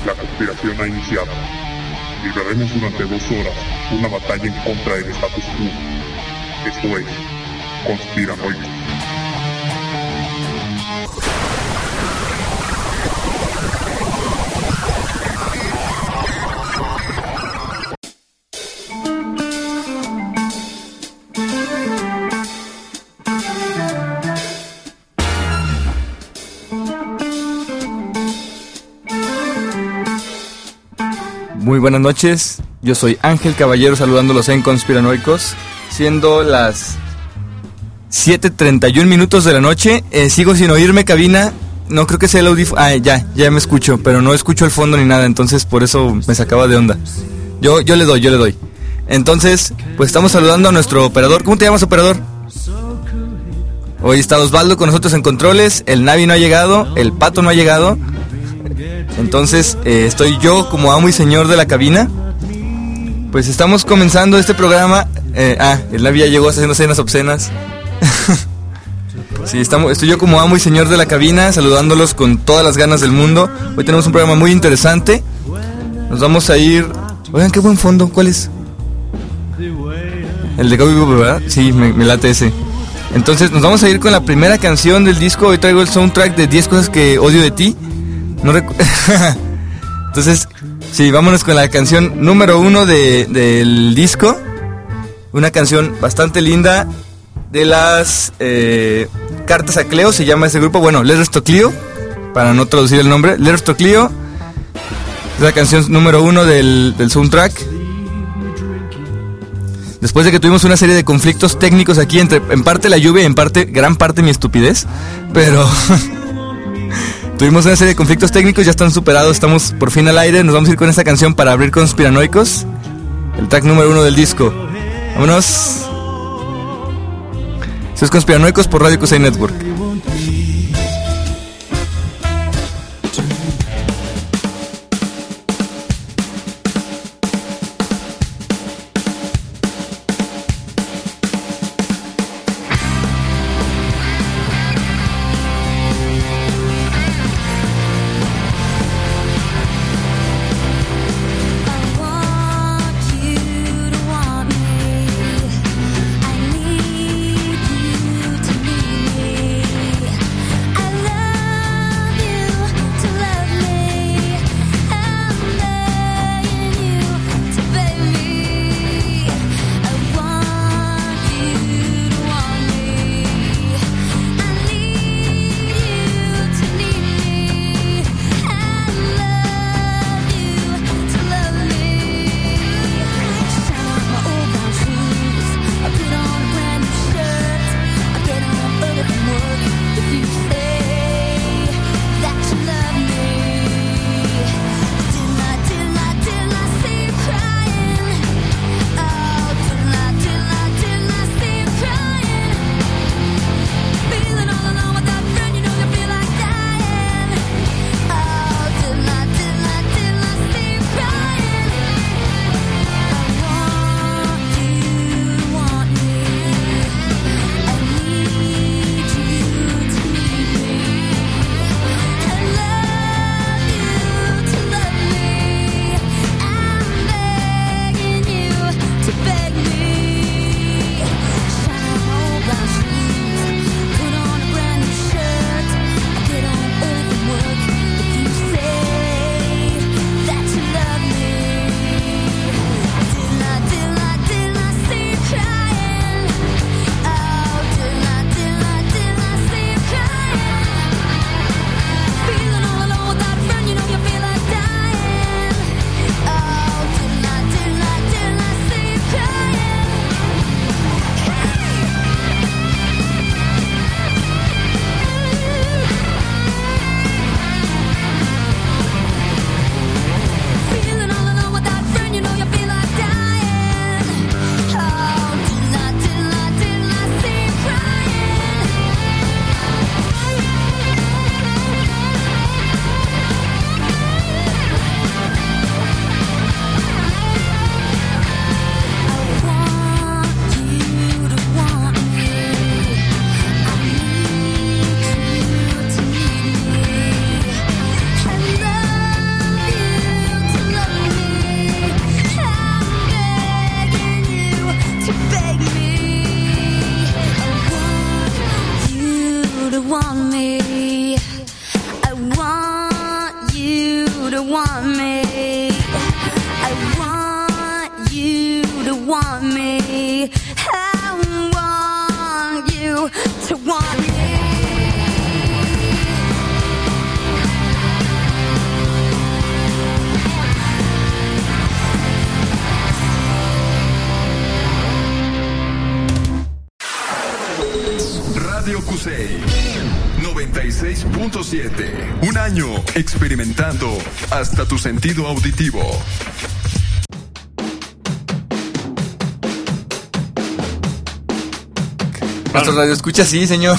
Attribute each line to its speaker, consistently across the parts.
Speaker 1: La conspiración ha iniciado. Libraremos durante 2 horas una batalla en contra del status quo. Esto es Conspiranoicos.
Speaker 2: Muy buenas noches, yo soy Ángel Caballero saludándolos en Conspiranoicos, siendo las 7:31 minutos de la noche. Sigo sin oírme, cabina, no creo que sea el audífono. Ya me escucho, pero no escucho el fondo ni nada, entonces por eso me sacaba de onda. Yo le doy. Entonces, pues estamos saludando a nuestro operador. ¿Cómo te llamas, operador? Hoy está Osvaldo con nosotros en controles, el Navi no ha llegado, el Pato no ha llegado. Entonces, estoy yo como amo y señor de la cabina. Pues estamos comenzando este programa. El Navi ya llegó haciendo escenas obscenas. Sí, estoy yo como amo y señor de la cabina, saludándolos con todas las ganas del mundo. Hoy tenemos un programa muy interesante. Nos vamos a ir... Oigan, qué buen fondo, ¿cuál es? El de Gaby, ¿verdad? Sí, me late ese. Entonces, nos vamos a ir con la primera canción del disco. Hoy traigo el soundtrack de 10 cosas que odio de ti. Entonces, sí, vámonos con la canción número 1 del disco. Una canción bastante linda de las Cartas a Cleo, se llama ese grupo. Bueno, Letters to Cleo, para no traducir el nombre. Letters to Cleo es la canción número 1 del soundtrack. Después de que tuvimos una serie de conflictos técnicos aquí, en parte la lluvia y gran parte mi estupidez, pero... Tuvimos una serie de conflictos técnicos, ya están superados, estamos por fin al aire. Nos vamos a ir con esta canción para abrir Conspiranoicos, el track número 1 del disco. Vámonos. Esto es Conspiranoicos por Radio Cusay Network.
Speaker 3: I need you to need me. to want me. I want you to want me. I want you to want me.
Speaker 4: Radio Cusey 96.7. Un año experimentando hasta tu sentido auditivo.
Speaker 2: Nuestro radio escucha, sí, señor.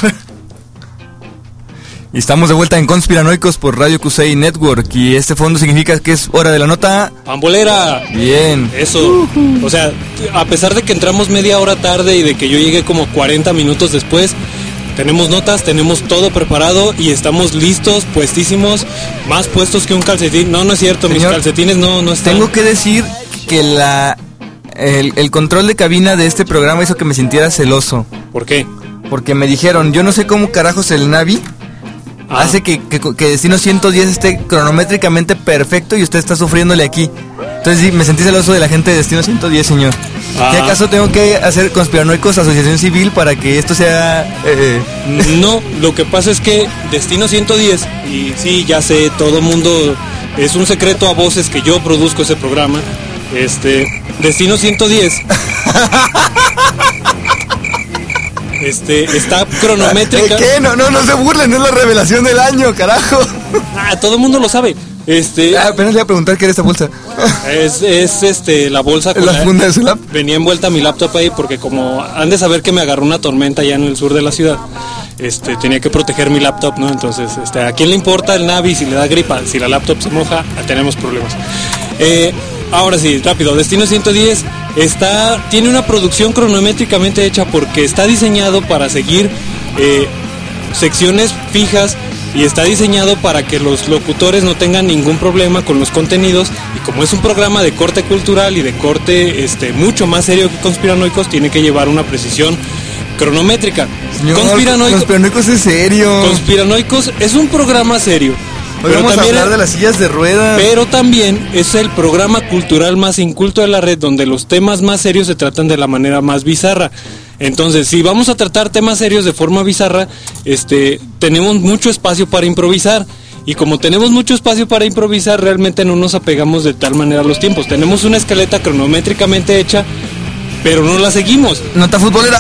Speaker 2: Y estamos de vuelta en Conspiranoicos por Radio Cusey Network. Y este fondo significa que es hora de la nota
Speaker 5: pambolera.
Speaker 2: Bien.
Speaker 5: Eso. O sea, a pesar de que entramos media hora tarde y de que yo llegué como 40 minutos después, tenemos notas, tenemos todo preparado y estamos listos, puestísimos, más puestos que un calcetín. No, no es cierto, señor, mis calcetines no están.
Speaker 2: Tengo que decir que el control de cabina de este programa hizo que me sintiera celoso.
Speaker 5: ¿Por qué?
Speaker 2: Porque me dijeron, yo no sé cómo carajos el Navi hace que Destino 110 esté cronométricamente perfecto y usted está sufriéndole aquí. Entonces sí, me sentí celoso de la gente de Destino 110, señor. ¿Qué acaso tengo que hacer Conspiranoicos Asociación Civil para que esto sea...?
Speaker 5: No, lo que pasa es que Destino 110, y sí, ya sé, todo mundo, es un secreto a voces que yo produzco ese programa, Destino 110... está cronométrica.
Speaker 2: ¿Qué? No se burlen, es la revelación del año, carajo.
Speaker 5: Todo el mundo lo sabe.
Speaker 2: Apenas le iba a preguntar qué era esta bolsa.
Speaker 5: Es la bolsa con
Speaker 2: la funda de su laptop.
Speaker 5: Venía envuelta mi laptop ahí porque como han de saber que me agarró una tormenta allá en el sur de la ciudad. Tenía que proteger mi laptop, ¿no? Entonces, ¿a quién le importa el Navi si le da gripa? Si la laptop se moja, tenemos problemas. Ahora sí, rápido, Destino 110 tiene una producción cronométricamente hecha porque está diseñado para seguir secciones fijas y está diseñado para que los locutores no tengan ningún problema con los contenidos, y como es un programa de corte cultural y de corte mucho más serio que Conspiranoicos, tiene que llevar una precisión cronométrica.
Speaker 2: Señor, Conspiranoicos es serio.
Speaker 5: Conspiranoicos es un programa serio.
Speaker 2: Hoy vamos a hablar de las sillas de ruedas.
Speaker 5: Pero también es el programa cultural más inculto de la red, donde los temas más serios se tratan de la manera más bizarra. Entonces, si vamos a tratar temas serios de forma bizarra, tenemos mucho espacio para improvisar. Y como tenemos mucho espacio para improvisar, realmente no nos apegamos de tal manera a los tiempos. Tenemos una escaleta cronométricamente hecha, pero no la seguimos.
Speaker 2: Nota futbolera,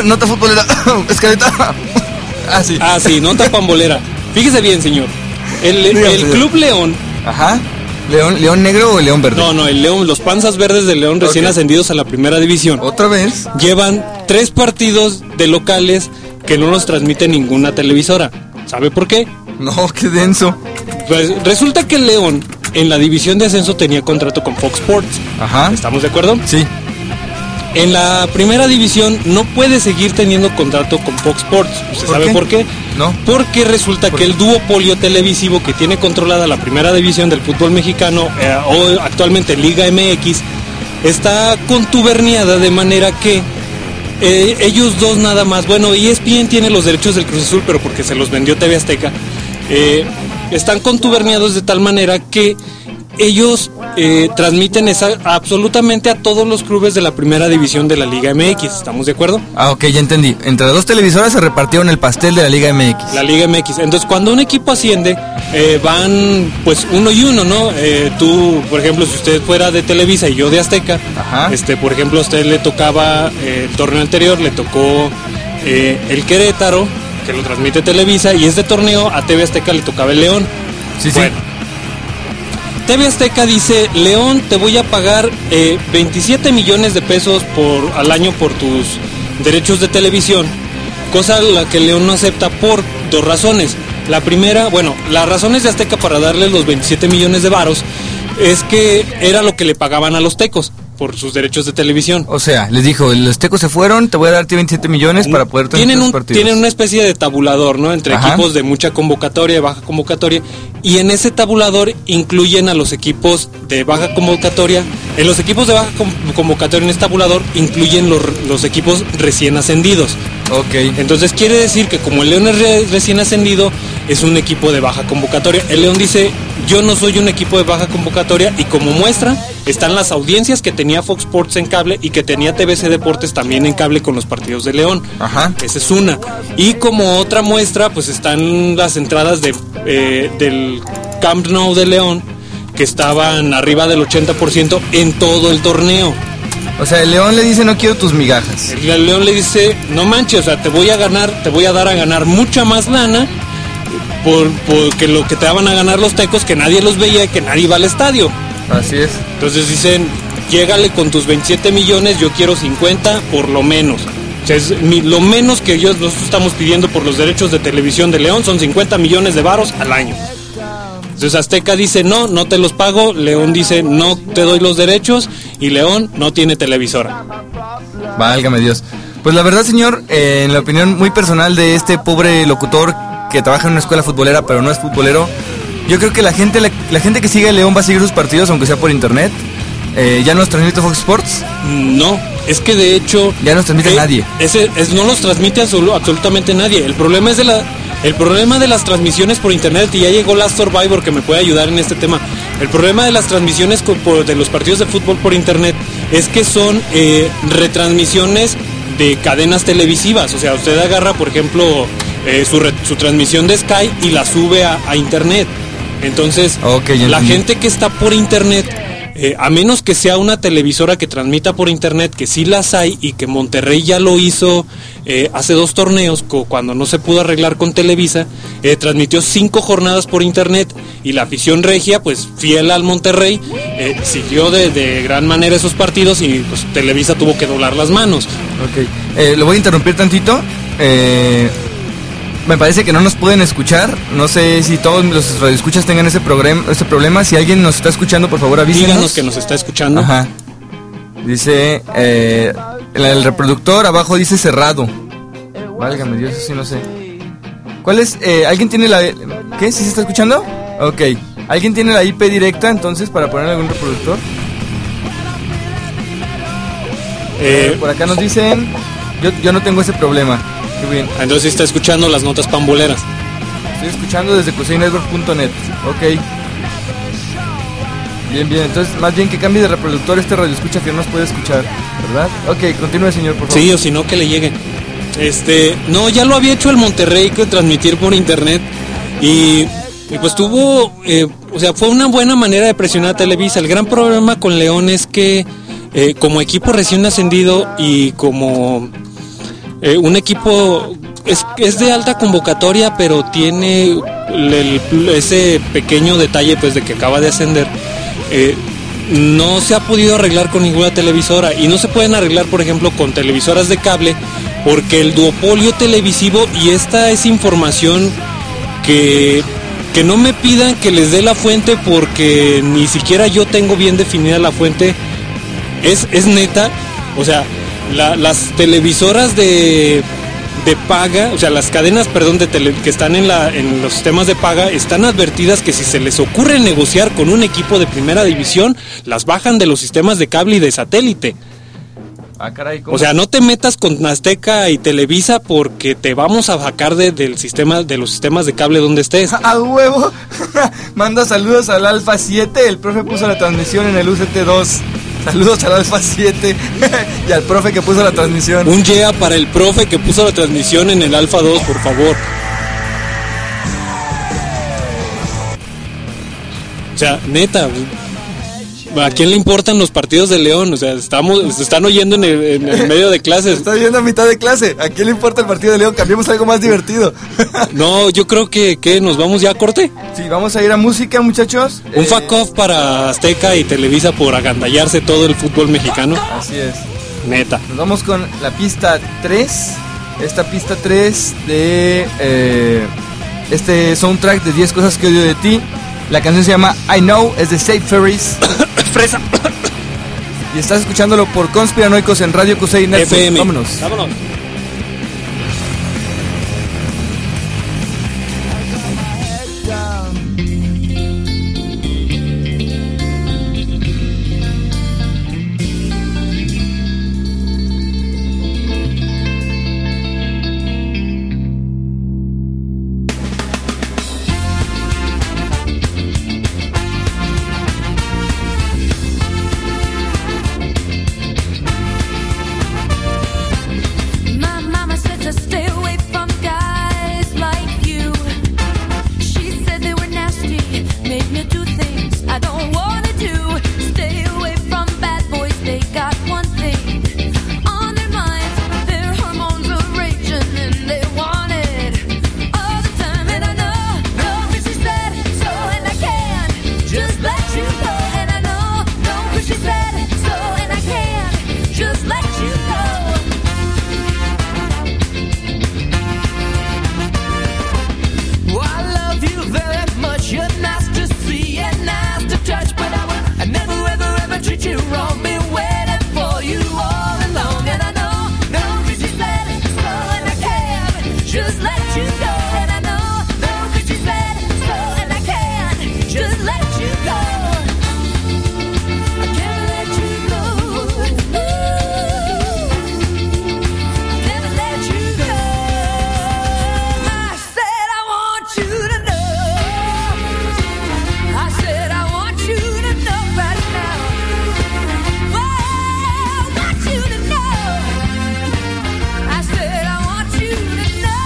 Speaker 2: escaleta.
Speaker 5: Sí, nota pambolera. Fíjese bien, señor. El Club León.
Speaker 2: Ajá. ¿León negro o León verde?
Speaker 5: No, el León, los panzas verdes del León recién ascendidos a la primera división.
Speaker 2: ¿Otra vez?
Speaker 5: Llevan 3 partidos de locales que no los transmite ninguna televisora. ¿Sabe por qué?
Speaker 2: No, qué denso.
Speaker 5: Pues resulta que el León en la división de ascenso tenía contrato con Fox Sports.
Speaker 2: Ajá.
Speaker 5: ¿Estamos de acuerdo?
Speaker 2: Sí.
Speaker 5: En la primera división no puede seguir teniendo contrato con Fox Sports. ¿Usted sabe por qué?
Speaker 2: No.
Speaker 5: Porque resulta que el duopolio televisivo que tiene controlada la primera división del fútbol mexicano, o actualmente Liga MX, está contuberniada de manera que ellos dos nada más, bueno, ESPN tiene los derechos del Cruz Azul, pero porque se los vendió TV Azteca, están contuberniados de tal manera que ellos transmiten absolutamente a todos los clubes de la primera división de la Liga MX. ¿Estamos de acuerdo?
Speaker 2: Ok, ya entendí. Entre las 2 televisoras se repartieron el pastel de la Liga MX.
Speaker 5: La Liga MX. Entonces, cuando un equipo asciende, van pues uno y uno, ¿no? Tú, por ejemplo, si usted fuera de Televisa y yo de Azteca,
Speaker 2: ajá,
Speaker 5: por ejemplo, a usted le tocaba el torneo anterior, le tocó el Querétaro, que lo transmite Televisa, y este torneo a TV Azteca le tocaba el León.
Speaker 2: Sí,
Speaker 5: bueno,
Speaker 2: sí.
Speaker 5: TV Azteca dice: León, te voy a pagar 27 millones de pesos al año por tus derechos de televisión, cosa la que León no acepta por 2 razones. La primera, las razones de Azteca para darle los 27 millones de varos es que era lo que le pagaban a los tecos por sus derechos de televisión.
Speaker 2: O sea, les dijo, los tecos se fueron, te voy a darte 27 millones para poder tener los partidos.
Speaker 5: Tienen una especie de tabulador, ¿no? Entre equipos de mucha convocatoria y baja convocatoria. Y en ese tabulador incluyen a los equipos de baja convocatoria. En los equipos de baja convocatoria en este tabulador incluyen los equipos recién ascendidos.
Speaker 2: Ok.
Speaker 5: Entonces quiere decir que como el León es recién ascendido, es un equipo de baja convocatoria. El León dice: yo no soy un equipo de baja convocatoria, y como muestra están las audiencias que tenía Fox Sports en cable y que tenía TVC Deportes también en cable con los partidos de León.
Speaker 2: Ajá.
Speaker 5: Esa es una. Y como otra muestra, pues están las entradas del Camp Nou de León, que estaban arriba del 80% en todo el torneo.
Speaker 2: O sea, el León le dice, no quiero tus migajas.
Speaker 5: El León le dice, no manches, o sea, te voy a dar a ganar mucha más lana porque lo que te daban a ganar los Tecos, que nadie los veía y que nadie iba al estadio.
Speaker 2: Así es.
Speaker 5: Entonces dicen, llégale con tus 27 millones, yo quiero 50 por lo menos. O sea, lo menos que nosotros estamos pidiendo por los derechos de televisión de León son 50 millones de varos al año. Entonces Azteca dice, no te los pago. León dice, no te doy los derechos. Y León no tiene televisora.
Speaker 2: Válgame Dios. Pues la verdad, señor, en la opinión muy personal de este pobre locutor que trabaja en una escuela futbolera pero no es futbolero, yo creo que la gente que sigue a León va a seguir sus partidos aunque sea por internet. ¿Ya nos transmite Fox Sports?
Speaker 5: No, es que de hecho
Speaker 2: ya no nos transmite nadie.
Speaker 5: No los transmite absolutamente nadie. El problema es el problema de las transmisiones por internet, y ya llegó Last Survivor que me puede ayudar en este tema. El problema de las transmisiones de los partidos de fútbol por internet es que son retransmisiones de cadenas televisivas. O sea, usted agarra, por ejemplo, su transmisión de Sky y la sube a internet. Entonces, la gente que está por internet, a menos que sea una televisora que transmita por internet, que sí las hay, y que Monterrey ya lo hizo hace 2 torneos, cuando no se pudo arreglar con Televisa, transmitió 5 jornadas por internet, y la afición regia, pues fiel al Monterrey, siguió de gran manera esos partidos, y pues Televisa tuvo que doblar las manos.
Speaker 2: Ok, lo voy a interrumpir tantito. Me parece que no nos pueden escuchar. No sé si todos los radioescuchas tengan ese problema. Si alguien nos está escuchando, por favor avísenos.
Speaker 5: Díganos que nos está escuchando.
Speaker 2: Ajá. Dice, el reproductor abajo dice cerrado. Válgame Dios, eso sí no sé. ¿Cuál es? ¿Alguien tiene la... ¿Qué? ¿Sí se está escuchando? Ok. ¿Alguien tiene la IP directa entonces para poner algún reproductor? Por acá nos dicen... Yo no tengo ese problema. Qué bien.
Speaker 5: Entonces está escuchando las notas pamboleras.
Speaker 2: Estoy escuchando desde cusinetwork.net. Ok. Bien. Entonces, más bien que cambie de reproductor este radio escucha que no nos puede escuchar, ¿verdad? Ok, continúe, señor, por favor.
Speaker 5: Sí, o si no, que le llegue. No, ya lo había hecho el Monterrey, que transmitir por internet. Y pues tuvo... o sea, fue una buena manera de presionar a Televisa. El gran problema con León es que como equipo recién ascendido y como... un equipo es de alta convocatoria, pero tiene ese pequeño detalle, pues, de que acaba de ascender. No se ha podido arreglar con ninguna televisora, y no se pueden arreglar, por ejemplo, con televisoras de cable, porque el duopolio televisivo, y esta es información que no me pidan que les dé la fuente, porque ni siquiera yo tengo bien definida la fuente. Es neta. O sea, las televisoras de paga, o sea, las cadenas, perdón, que están en los sistemas de paga, están advertidas que si se les ocurre negociar con un equipo de primera división, las bajan de los sistemas de cable y de satélite.
Speaker 2: Ah, caray, ¿cómo?
Speaker 5: O sea, no te metas con Azteca y Televisa, porque te vamos a sacar de los sistemas de cable donde estés.
Speaker 2: ¡A huevo! Manda saludos al Alfa 7, el profe puso la transmisión en el UCT2. Saludos al Alfa 7 y al profe que puso la transmisión.
Speaker 5: Un yeah para el profe que puso la transmisión en el Alfa 2, por favor. O sea, neta, ¿a quién le importan los partidos de León? O sea, se están oyendo en el medio de clases.
Speaker 2: Está oyendo a mitad de clase. ¿A quién le importa el partido de León? Cambiemos algo más divertido.
Speaker 5: No, yo creo que nos vamos ya a corte.
Speaker 2: Sí, vamos a ir a música, muchachos.
Speaker 5: Un fuck off para Azteca y Televisa por agandallarse todo el fútbol mexicano.
Speaker 2: Así es.
Speaker 5: Neta.
Speaker 2: Nos vamos con la pista 3. Esta pista 3 de este soundtrack de 10 cosas que odio de ti. La canción se llama I Know, es de Safe Ferries.
Speaker 5: Fresa.
Speaker 2: Y estás escuchándolo por Conspiranoicos en Radio Cusey Network.
Speaker 5: FM.
Speaker 2: Vámonos.
Speaker 3: made me do things I don't wanna do. Stay away from bad boys, they got one thing on their minds. Their hormones are raging and they want it all the time. And I know, cause she said so, and I can't just let you go. And I know, cause she said so, and I can't just let you go. Oh, I love you very much. You're nice to see and nice to touch, but I never ever ever treat you wrong. Been waiting for you all along, and I know, cause you said so, and I can't just let you go. And I know, cause you said so, and I can't just let you go. I can't let you go. Never let you go. I said I want you to know. I said I want you to know right now. Oh, I want you to know. I said I want you to know.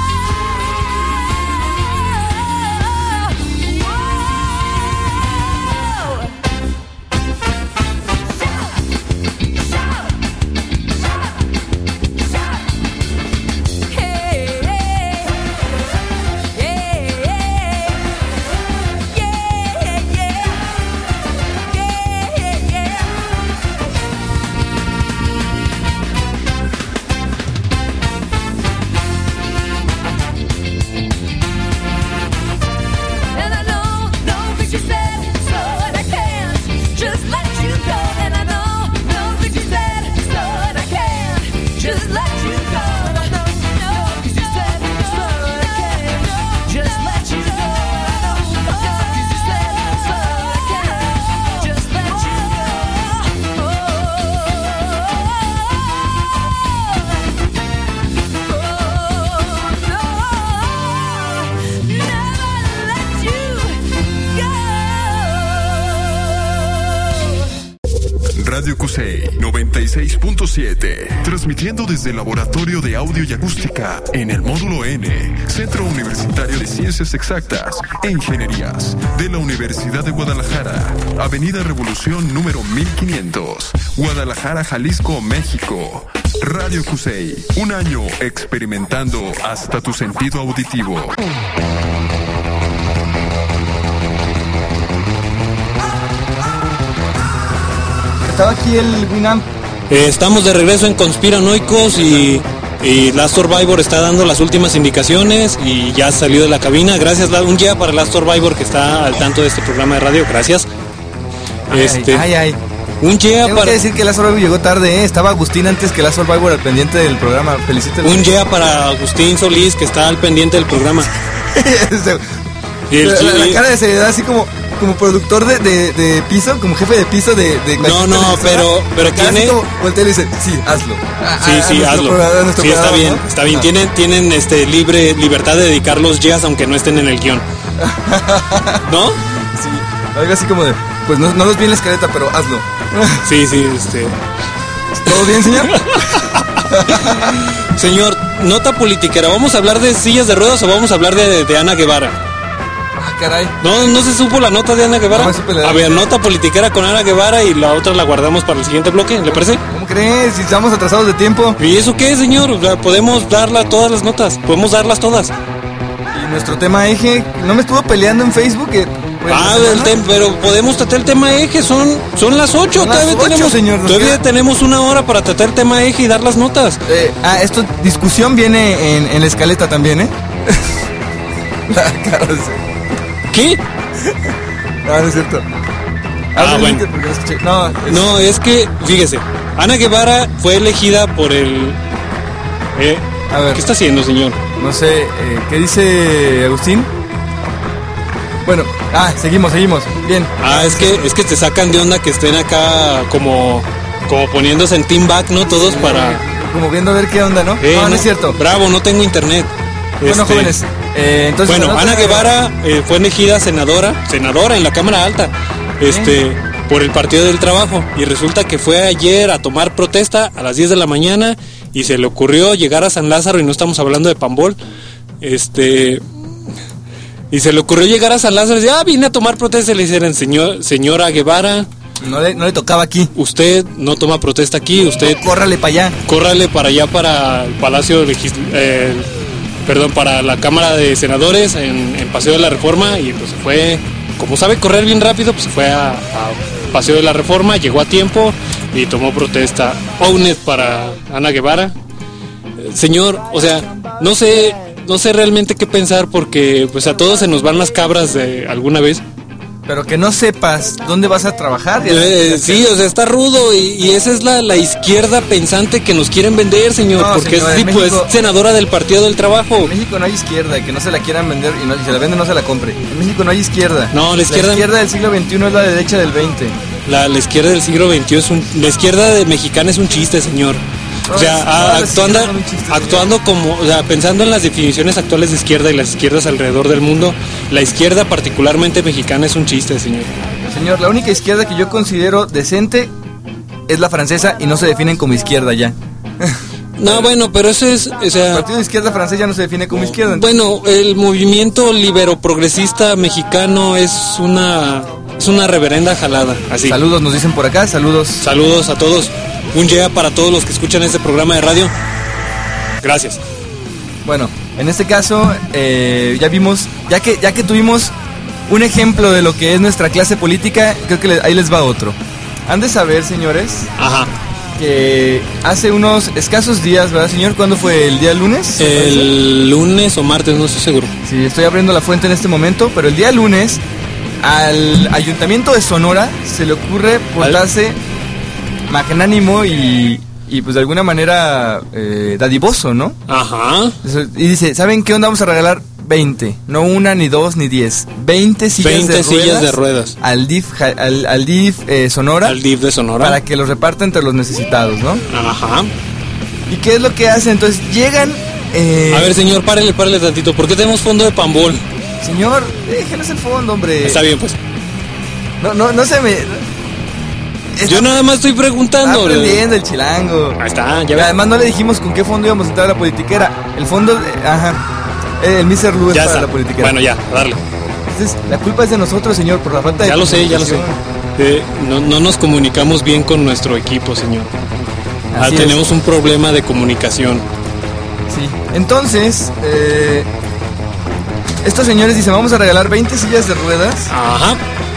Speaker 3: And I know, cause you said so, and I can't just let you go. And I know, cause you said so, and I can't just let you go. And I know, cause you said so, and I can't just let you go. And I know, cause you said so, and I can't just let you go.
Speaker 4: Radio Cusey 96.7, transmitiendo desde el Laboratorio de Audio y Acústica en el Módulo N, Centro Universitario de Ciencias Exactas e Ingenierías de la Universidad de Guadalajara, Avenida Revolución número 1500, Guadalajara, Jalisco, México. Radio Cusey, un año experimentando hasta tu sentido auditivo.
Speaker 2: Estaba aquí el Winamp.
Speaker 5: Estamos de regreso en Conspiranoicos y Last Survivor está dando las últimas indicaciones y ya salió de la cabina. Gracias, un día para Last Survivor que está al tanto de este programa de radio. Gracias.
Speaker 2: Ay.
Speaker 5: Un día
Speaker 2: Tengo
Speaker 5: para
Speaker 2: que decir que Last Survivor llegó tarde, ¿eh? Estaba Agustín antes que Last Survivor al pendiente del programa. Felicítelo.
Speaker 5: un día para Agustín Solís que está al pendiente del programa. Y el-
Speaker 2: la cara de seriedad así como productor de piso, como jefe de piso de
Speaker 5: No, pero tiene-
Speaker 2: así como voltea y le dice, sí, hazlo.
Speaker 5: Sí, hazlo. Sí, está bien,
Speaker 2: ¿no?
Speaker 5: está bien.
Speaker 2: Ah.
Speaker 5: Tienen libertad de dedicar los días aunque no estén en el guión. ¿No?
Speaker 2: Sí, algo así como de, pues no los vi en la escaleta, pero hazlo.
Speaker 5: Sí.
Speaker 2: ¿Todo bien, señor?
Speaker 5: Señor, nota politiquera, ¿vamos a hablar de sillas de ruedas o vamos a hablar de Ana Guevara?
Speaker 2: Ah, caray.
Speaker 5: ¿No se supo la nota de Ana Guevara?
Speaker 2: No me supe la-
Speaker 5: A ver, nota politiquera con Ana Guevara y la otra la guardamos para el siguiente bloque, ¿le parece?
Speaker 2: ¿Cómo crees? Si estamos atrasados de tiempo.
Speaker 5: ¿Y eso qué, señor? O sea, podemos darla todas las notas, podemos darlas todas.
Speaker 2: Y nuestro tema eje, ¿no me estuvo peleando en Facebook?
Speaker 5: Pero podemos tratar el tema eje, son las 8,
Speaker 2: Son las 8, señor, nos
Speaker 5: todavía
Speaker 2: queda-
Speaker 5: tenemos una hora para tratar el tema eje y dar las notas.
Speaker 2: Esto, discusión viene en la escaleta también, ¿eh? La cara de...
Speaker 5: ¿Qué?
Speaker 2: No es cierto.
Speaker 5: Bueno.
Speaker 2: Porque no escuché. No,
Speaker 5: No, es que, fíjese, Ana Guevara fue elegida por el...
Speaker 2: A ver.
Speaker 5: ¿Qué está haciendo, señor?
Speaker 2: No sé, ¿qué dice Agustín? Bueno, seguimos. Bien.
Speaker 5: Es que te sacan de onda que estén acá como poniéndose en team back, ¿no? Todos para...
Speaker 2: Como viendo a ver qué onda, ¿no? No es cierto.
Speaker 5: Bravo, no tengo internet.
Speaker 2: Bueno, jóvenes, entonces...
Speaker 5: Bueno,
Speaker 2: la nota
Speaker 5: Ana
Speaker 2: de-
Speaker 5: Guevara fue elegida senadora en la Cámara Alta, por el Partido del Trabajo, y resulta que fue ayer a tomar protesta a las 10 de la mañana y se le ocurrió llegar a San Lázaro, y no estamos hablando de Pambol, Y se le ocurrió llegar a San Lázaro y decir, vine a tomar protesta. Y le dijeron, señora Guevara,
Speaker 2: No le tocaba aquí.
Speaker 5: usted no toma protesta aquí, usted
Speaker 2: Córrale para allá.
Speaker 5: córrale para allá, para el Palacio para la Cámara de Senadores en Paseo de la Reforma. Y pues se fue, como sabe correr bien rápido, pues se fue a Paseo de la Reforma, llegó a tiempo y tomó protesta. Own it para Ana Guevara. Señor, o sea, no sé realmente qué pensar, porque pues a todos se nos van las cabras de alguna vez.
Speaker 2: Pero que no sepas dónde vas a trabajar.
Speaker 5: Sí, o sea, está rudo y esa es la izquierda pensante que nos quieren vender, señor,
Speaker 2: No,
Speaker 5: porque
Speaker 2: señor,
Speaker 5: es
Speaker 2: en
Speaker 5: tipo,
Speaker 2: México-
Speaker 5: es senadora del Partido del Trabajo.
Speaker 2: En México no hay izquierda, que no se la quieran vender y si se la venden no se la compre. En México no hay izquierda.
Speaker 5: No, la izquierda-
Speaker 2: del siglo XXI es la derecha del XX.
Speaker 5: La izquierda del siglo XXI la izquierda mexicana es un chiste, señor. O sea,
Speaker 2: Todas las izquierdas son un chiste,
Speaker 5: actuando como, o sea, pensando en las definiciones actuales de izquierda y las izquierdas alrededor del mundo, la izquierda particularmente mexicana es un chiste, señor.
Speaker 2: Señor, la única izquierda que yo considero decente es la francesa y no se definen como izquierda ya.
Speaker 5: No, bueno, pero eso es, o
Speaker 2: El
Speaker 5: sea,
Speaker 2: partido de izquierda francés ya no se define como izquierda. entonces-
Speaker 5: bueno, el movimiento libero-progresista mexicano es una reverenda jalada, así.
Speaker 2: Saludos nos dicen por acá, saludos.
Speaker 5: Saludos a todos. Un yeah para todos los que escuchan este programa de radio. Gracias.
Speaker 2: Bueno, en este caso ya vimos, ya que tuvimos un ejemplo de lo que es nuestra clase política, creo que ahí les va otro. Han de saber, señores,
Speaker 5: Ajá.
Speaker 2: que hace unos escasos días, ¿verdad, señor? ¿Cuándo fue? ¿El día lunes?
Speaker 5: El lunes o martes, no estoy seguro.
Speaker 2: Sí, estoy abriendo la fuente en este momento, pero el día lunes al Ayuntamiento de Sonora se le ocurre portarse magnánimo y pues de alguna manera dadivoso, ¿no?
Speaker 5: Ajá.
Speaker 2: Y dice, ¿saben qué onda? Vamos a regalar 20, no una, ni dos, ni 10. 20 sillas
Speaker 5: 20
Speaker 2: de ruedas.
Speaker 5: sillas de ruedas.
Speaker 2: Al DIF Sonora.
Speaker 5: Al DIF de Sonora.
Speaker 2: Para que los reparta entre los necesitados, ¿no?
Speaker 5: Ajá.
Speaker 2: ¿Y qué es lo que hacen? Entonces llegan...
Speaker 5: A ver, señor, párele tantito. ¿Por qué tenemos fondo de pambol?
Speaker 2: Señor, déjenos el fondo, hombre.
Speaker 5: Está bien, pues.
Speaker 2: No se me...
Speaker 5: Yo nada más estoy preguntando.
Speaker 2: Está aprendiendo el chilango.
Speaker 5: Ahí está,
Speaker 2: Y
Speaker 5: ya ves.
Speaker 2: además no le dijimos con qué fondo íbamos a entrar a la politiquera. El fondo, el Mr. Lu es
Speaker 5: Ya
Speaker 2: para
Speaker 5: está.
Speaker 2: la politiquera.
Speaker 5: Bueno, ya, a darle.
Speaker 2: Entonces, la culpa es de nosotros, señor, por la falta de
Speaker 5: Ya lo sé.
Speaker 2: comunicación.
Speaker 5: No nos comunicamos bien con nuestro equipo, señor.
Speaker 2: Así es.
Speaker 5: Tenemos un problema de comunicación.
Speaker 2: Sí. Entonces, estos señores dicen, vamos a regalar 20 sillas de ruedas
Speaker 5: Ajá.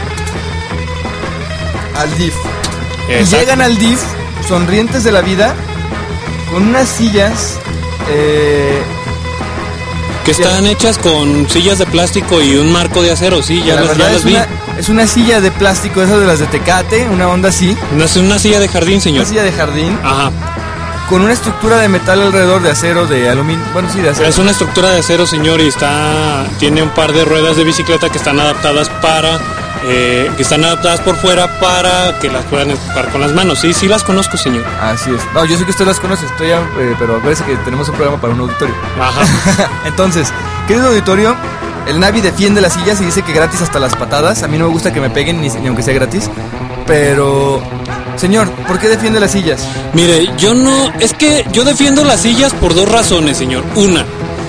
Speaker 2: al DIF. Y
Speaker 5: Exacto.
Speaker 2: llegan al DIF sonrientes de la vida con unas sillas
Speaker 5: Que están hechas con sillas de plástico y un marco de acero, sí, ya
Speaker 2: la
Speaker 5: las
Speaker 2: verdad
Speaker 5: vi.
Speaker 2: es una silla de plástico, esas de las de Tecate, una onda así,
Speaker 5: Es una silla de jardín, señor.
Speaker 2: una silla de jardín
Speaker 5: Ajá.
Speaker 2: con una estructura de metal alrededor, de acero, de aluminio, bueno, sí, de acero.
Speaker 5: Es una estructura de acero, señor, y tiene un par de ruedas de bicicleta que están adaptadas por fuera para que las puedan empujar con las manos. Sí, las conozco, señor.
Speaker 2: Así es. No, yo sé que usted las conoce, pero parece que tenemos un programa para un auditorio.
Speaker 5: Ajá.
Speaker 2: Entonces, querido auditorio, el Navi defiende las sillas y dice que gratis hasta las patadas. A mí no me gusta que me peguen ni aunque sea gratis. Pero, señor, ¿por qué defiende las sillas?
Speaker 5: Mire, es que yo defiendo las sillas por dos razones, señor. Una,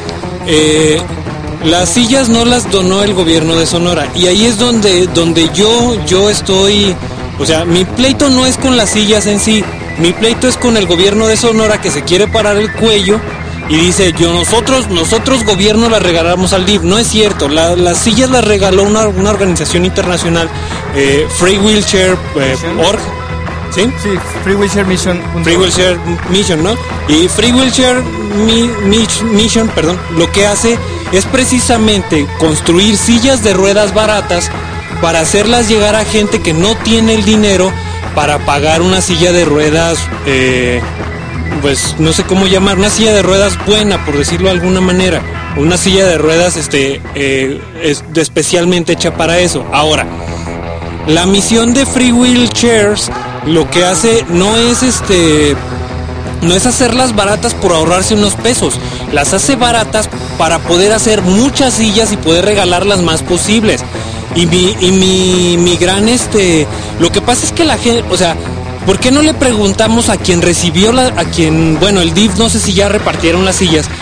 Speaker 5: las sillas no las donó el gobierno de Sonora, y ahí es donde yo estoy, o sea, mi pleito no es con las sillas en sí, mi pleito es con el gobierno de Sonora, que se quiere parar el cuello y dice, nosotros gobierno las regalamos al DIF. No es cierto, las sillas las regaló una organización internacional, Free Wheelchair Org, ¿sí?
Speaker 2: Sí, Free Wheelchair Mission.
Speaker 5: Free Wheelchair Mission, ¿no? Y Free Wheelchair Mission, perdón, lo que hace es precisamente construir sillas de ruedas baratas para hacerlas llegar a gente que no tiene el dinero para pagar una silla de ruedas, pues no sé cómo llamar, una silla de ruedas buena, por decirlo de alguna manera, una silla de ruedas especialmente hecha para eso. Ahora, la misión de Free Wheelchairs lo que hace no es hacerlas baratas por ahorrarse unos pesos, las hace baratas para poder hacer muchas sillas y poder regalarlas más posibles. Y mi gran lo que pasa es que la gente, o sea, ¿por qué no le preguntamos a quien recibió el DIF, no sé si ya repartieron las sillas,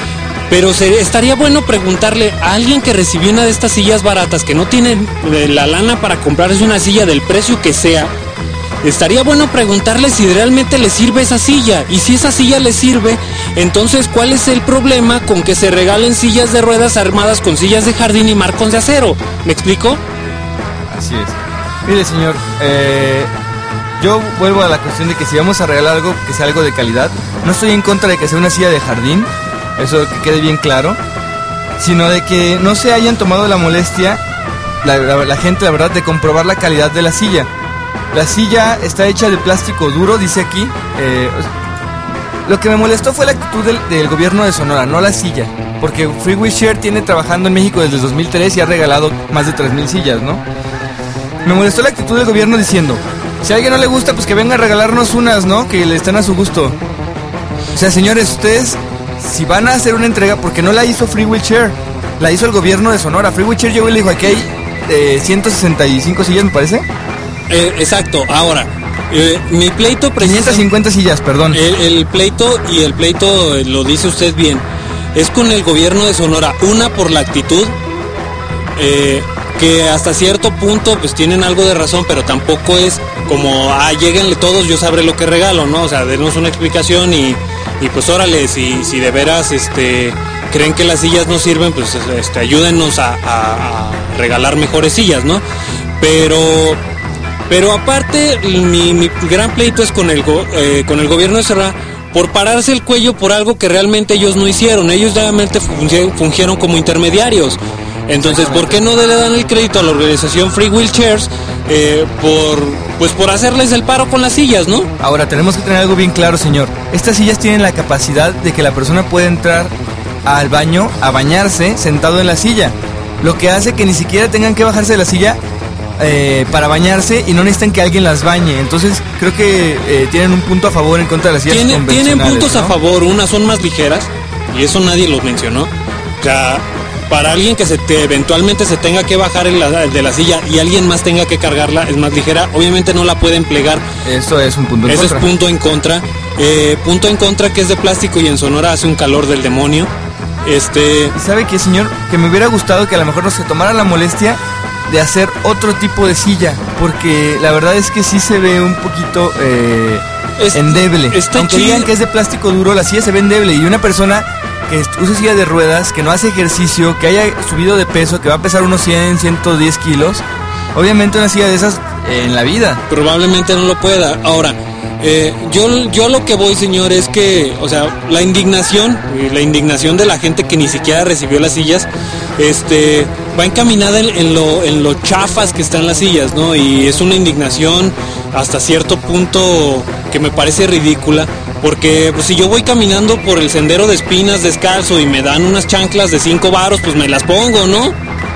Speaker 5: Pero estaría bueno preguntarle a alguien que recibió una de estas sillas baratas, que no tiene la lana para comprarse una silla del precio que sea. Estaría bueno preguntarle si realmente le sirve esa silla. Y si esa silla le sirve, entonces ¿cuál es el problema con que se regalen sillas de ruedas armadas con sillas de jardín y marcos de acero? ¿Me explico?
Speaker 2: Así es. Mire, señor, yo vuelvo a la cuestión de que si vamos a regalar algo, que sea algo de calidad. No estoy en contra de que sea una silla de jardín, eso que quede bien claro, sino de que no se hayan tomado la molestia, la gente, la verdad, de comprobar la calidad de la silla. La silla está hecha de plástico duro, dice aquí. Lo que me molestó fue la actitud del gobierno de Sonora, no la silla. Porque Freeway Share tiene trabajando en México desde 2003 y ha regalado más de 3,000 sillas, ¿no? Me molestó la actitud del gobierno diciendo, si a alguien no le gusta, pues que venga a regalarnos unas, ¿no? Que le estén a su gusto. O sea, señores, ustedes, si van a hacer una entrega, porque no la hizo Freeway Share, la hizo el gobierno de Sonora. Freeway Share llegó y le dijo, aquí hay 165 sillas, me parece.
Speaker 5: Exacto, ahora, mi pleito
Speaker 2: 550 sillas, perdón.
Speaker 5: El pleito, y el pleito lo dice usted bien, es con el gobierno de Sonora. Una, por la actitud, que hasta cierto punto pues tienen algo de razón, pero tampoco es como, lléguenle todos, yo sabré lo que regalo, ¿no? O sea, denos una explicación y pues órale, si de veras creen que las sillas no sirven, pues ayúdennos a regalar mejores sillas, ¿no? Pero aparte, mi gran pleito es con el gobierno de Sonora por pararse el cuello por algo que realmente ellos no hicieron. Ellos realmente fungieron como intermediarios. Entonces, ¿por qué no le dan el crédito a la organización Free Wheelchairs por hacerles el paro con las sillas, ¿no?
Speaker 2: Ahora, tenemos que tener algo bien claro, señor. Estas sillas tienen la capacidad de que la persona puede entrar al baño a bañarse sentado en la silla. Lo que hace que ni siquiera tengan que bajarse de la silla para bañarse y no necesitan que alguien las bañe. Entonces creo que tienen un punto a favor en contra de las sillas convencionales.
Speaker 5: Tienen puntos, ¿no?, a favor. Unas son más ligeras y eso nadie los mencionó. O sea, para alguien que eventualmente se tenga que bajar de la silla y alguien más tenga que cargarla, es más ligera. Obviamente no la pueden plegar.
Speaker 2: Eso es un punto en
Speaker 5: contra.
Speaker 2: Ese
Speaker 5: es punto en contra. Punto en contra que es de plástico y en Sonora hace un calor del demonio.
Speaker 2: ¿Y sabe qué, señor? Que me hubiera gustado que a lo mejor no se tomara la molestia de hacer otro tipo de silla, porque la verdad es que sí se ve un poquito endeble. Aunque digan que es de plástico duro, la silla se ve endeble, y una persona que use silla de ruedas, que no hace ejercicio, que haya subido de peso, que va a pesar unos 110 kilos, obviamente una silla de esas en la vida
Speaker 5: probablemente no lo pueda. Ahora, yo lo que voy, señor, es que, o sea, la indignación de la gente que ni siquiera recibió las sillas, va encaminada en lo chafas que están las sillas, ¿no? Y es una indignación hasta cierto punto que me parece ridícula, porque pues si yo voy caminando por el sendero de espinas descalzo y me dan unas chanclas de 5 varos, pues me las pongo, ¿no?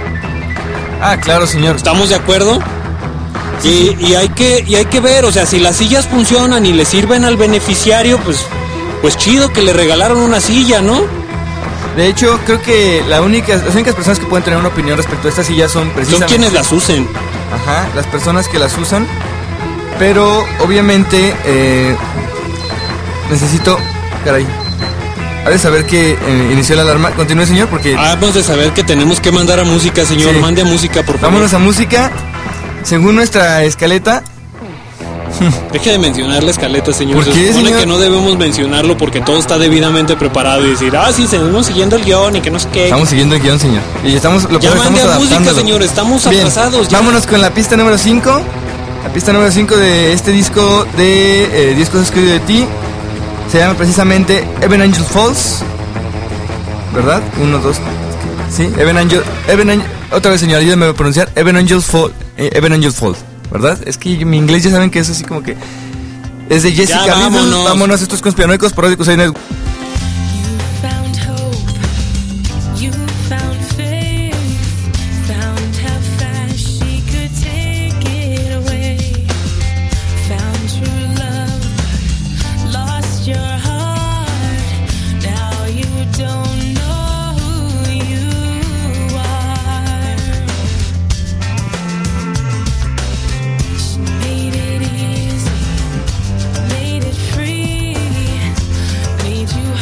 Speaker 2: Claro, señor.
Speaker 5: ¿Estamos de acuerdo? Sí. Y hay que ver, o sea, si las sillas funcionan y le sirven al beneficiario, pues chido que le regalaron una silla, ¿no?
Speaker 2: De hecho, creo que las únicas personas que pueden tener una opinión respecto a estas sillas son precisamente...
Speaker 5: Son quienes las usen.
Speaker 2: Ajá, las personas que las usan. Pero, obviamente, necesito... Caray. Ha de saber que inició la alarma. Continúe, señor, porque...
Speaker 5: Hemos de saber que tenemos que mandar a música, señor. Sí. Mande a música, por favor.
Speaker 2: Vámonos a música. Según nuestra escaleta...
Speaker 5: Deje de mencionar la escaleta, señor.
Speaker 2: ¿Por qué,
Speaker 5: se supone
Speaker 2: señor?
Speaker 5: que no debemos mencionarlo porque todo está debidamente preparado y decir, sí, seguimos siguiendo el guión y que no sé qué.
Speaker 2: Estamos siguiendo el guión, señor. Y estamos
Speaker 5: a música, señor. Estamos
Speaker 2: bien,
Speaker 5: atrasados. Ya.
Speaker 2: Vámonos con la pista número 5. La pista número 5 de este disco de Discos Escritos de Ti. Se llama precisamente Even Angel Falls. ¿Verdad? 1, 2. Sí, Even Angel. Otra vez, señor, ayúdame a pronunciar. Even Angel Falls. ¿Verdad? Es que mi inglés ya saben que es así como que... Es de Jessica Biel. Vámonos, estos conspiranoicos paródicos ahí en el...
Speaker 3: Made it free, made you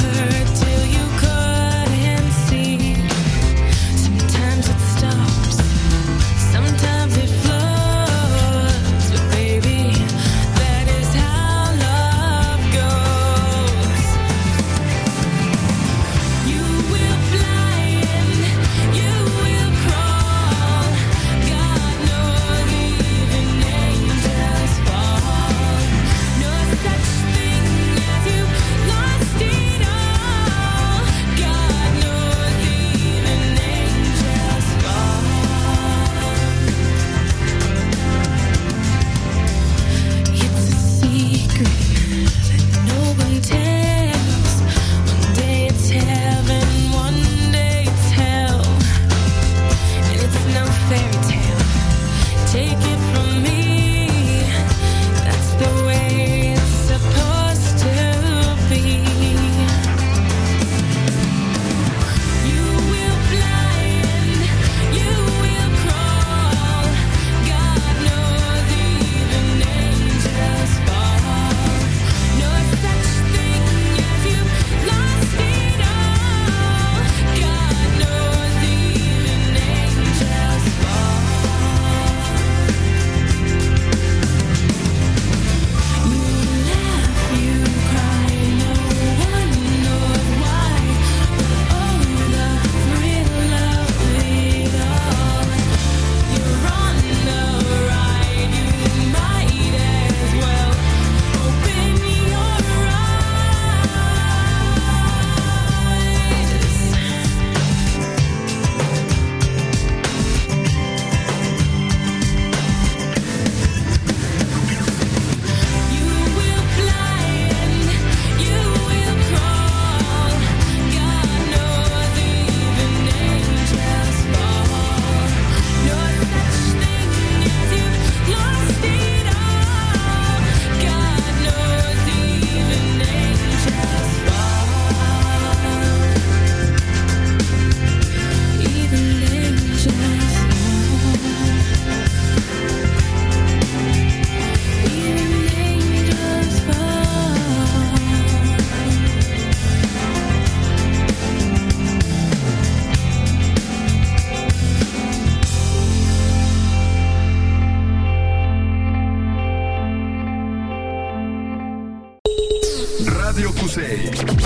Speaker 4: 6,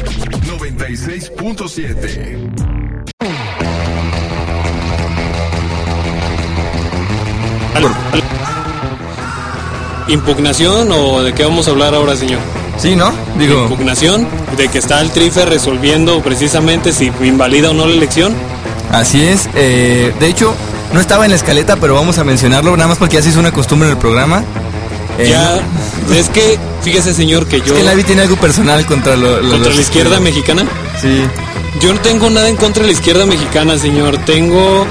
Speaker 4: 96.7.
Speaker 5: ¿Impugnación o de qué vamos a hablar ahora, señor?
Speaker 2: Sí, ¿no? Digo,
Speaker 5: Impugnación de que está el TRIFE resolviendo precisamente si invalida o no la elección.
Speaker 2: así es. De hecho, no estaba en la escaleta, pero vamos a mencionarlo, nada más porque ya se hizo una costumbre en el programa.
Speaker 5: Ya, es que, fíjese, señor, que yo...
Speaker 2: Es que Navi tiene algo personal contra
Speaker 5: ¿Contra la izquierda mexicana?
Speaker 2: Sí.
Speaker 5: Yo no tengo nada en contra de la izquierda mexicana, señor. Tengo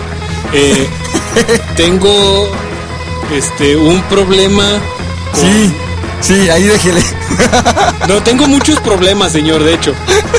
Speaker 5: un problema con...
Speaker 2: Sí, ahí déjele.
Speaker 5: No, tengo muchos problemas, señor, de hecho.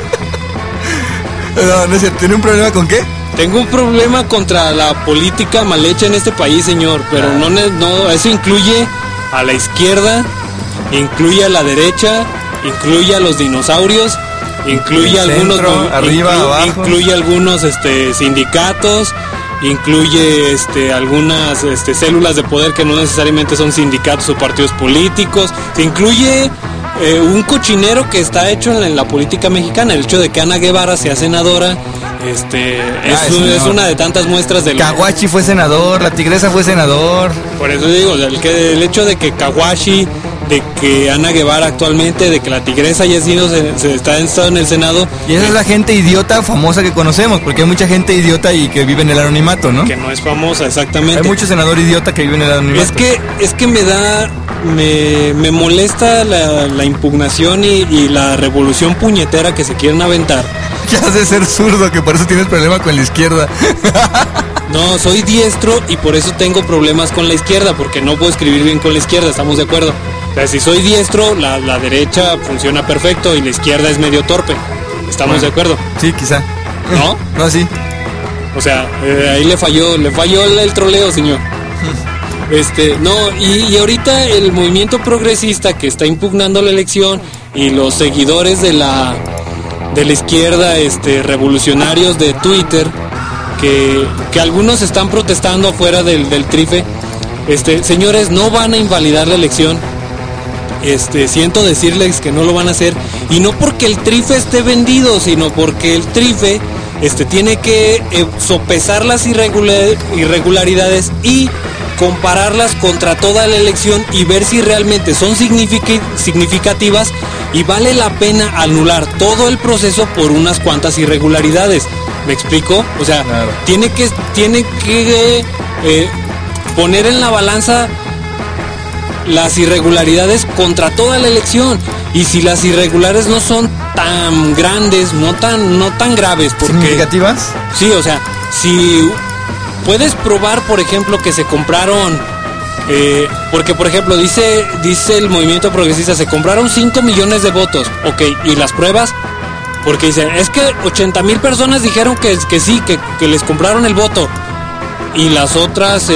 Speaker 2: No es cierto. ¿Tiene un problema con qué?
Speaker 5: Tengo un problema contra la política mal hecha en este país, señor, pero no, eso incluye a la izquierda, incluye a la derecha, incluye a los dinosaurios, incluye
Speaker 2: El
Speaker 5: algunos
Speaker 2: centro, arriba, abajo.
Speaker 5: incluye algunos sindicatos, incluye algunas células de poder que no necesariamente son sindicatos o partidos políticos, se incluye un cochinero que está hecho en la política mexicana. El hecho de que Ana Guevara sea senadora es una de tantas muestras del...
Speaker 2: Caguachi fue senador, la tigresa fue senador.
Speaker 5: Por eso digo, el hecho de que Caguachi, de que Ana Guevara actualmente, de que la tigresa haya sido, se está en el Senado.
Speaker 2: Y esa es la gente idiota famosa que conocemos, porque hay mucha gente idiota y que vive en el anonimato, ¿no?
Speaker 5: Que no es famosa, exactamente.
Speaker 2: Hay mucho senador idiota que vive en el anonimato.
Speaker 5: Es que me molesta la impugnación y la revolución puñetera que se quieren aventar.
Speaker 2: Ya has de ser zurdo, que por eso tienes problema con la izquierda.
Speaker 5: No, soy diestro y por eso tengo problemas con la izquierda, porque no puedo escribir bien con la izquierda, ¿estamos de acuerdo? O sea, si soy diestro, la derecha funciona perfecto y la izquierda es medio torpe. ¿Estamos de acuerdo?
Speaker 2: Sí, quizá.
Speaker 5: ¿No?
Speaker 2: No, sí.
Speaker 5: O sea, ahí le falló el troleo, señor. Y ahorita el movimiento progresista que está impugnando la elección y los seguidores de la izquierda, revolucionarios de Twitter, que algunos están protestando afuera del TRIFE, señores, no van a invalidar la elección. Siento decirles que no lo van a hacer, y no porque el TRIFE esté vendido, sino porque el TRIFE tiene que sopesar las irregularidades y compararlas contra toda la elección y ver si realmente son significativas y vale la pena anular todo el proceso por unas cuantas irregularidades. ¿Me explico? O sea,
Speaker 2: claro.
Speaker 5: tiene que poner en la balanza las irregularidades contra toda la elección, y si las irregularidades no son tan grandes, no tan graves, porque
Speaker 2: ¿significativas?
Speaker 5: Sí, o sea, si puedes probar, por ejemplo, que se compraron, porque por ejemplo dice el movimiento progresista, se compraron 5 millones de votos, ok, y las pruebas, porque dicen, es que 80,000 personas dijeron que sí, que les compraron el voto, y las otras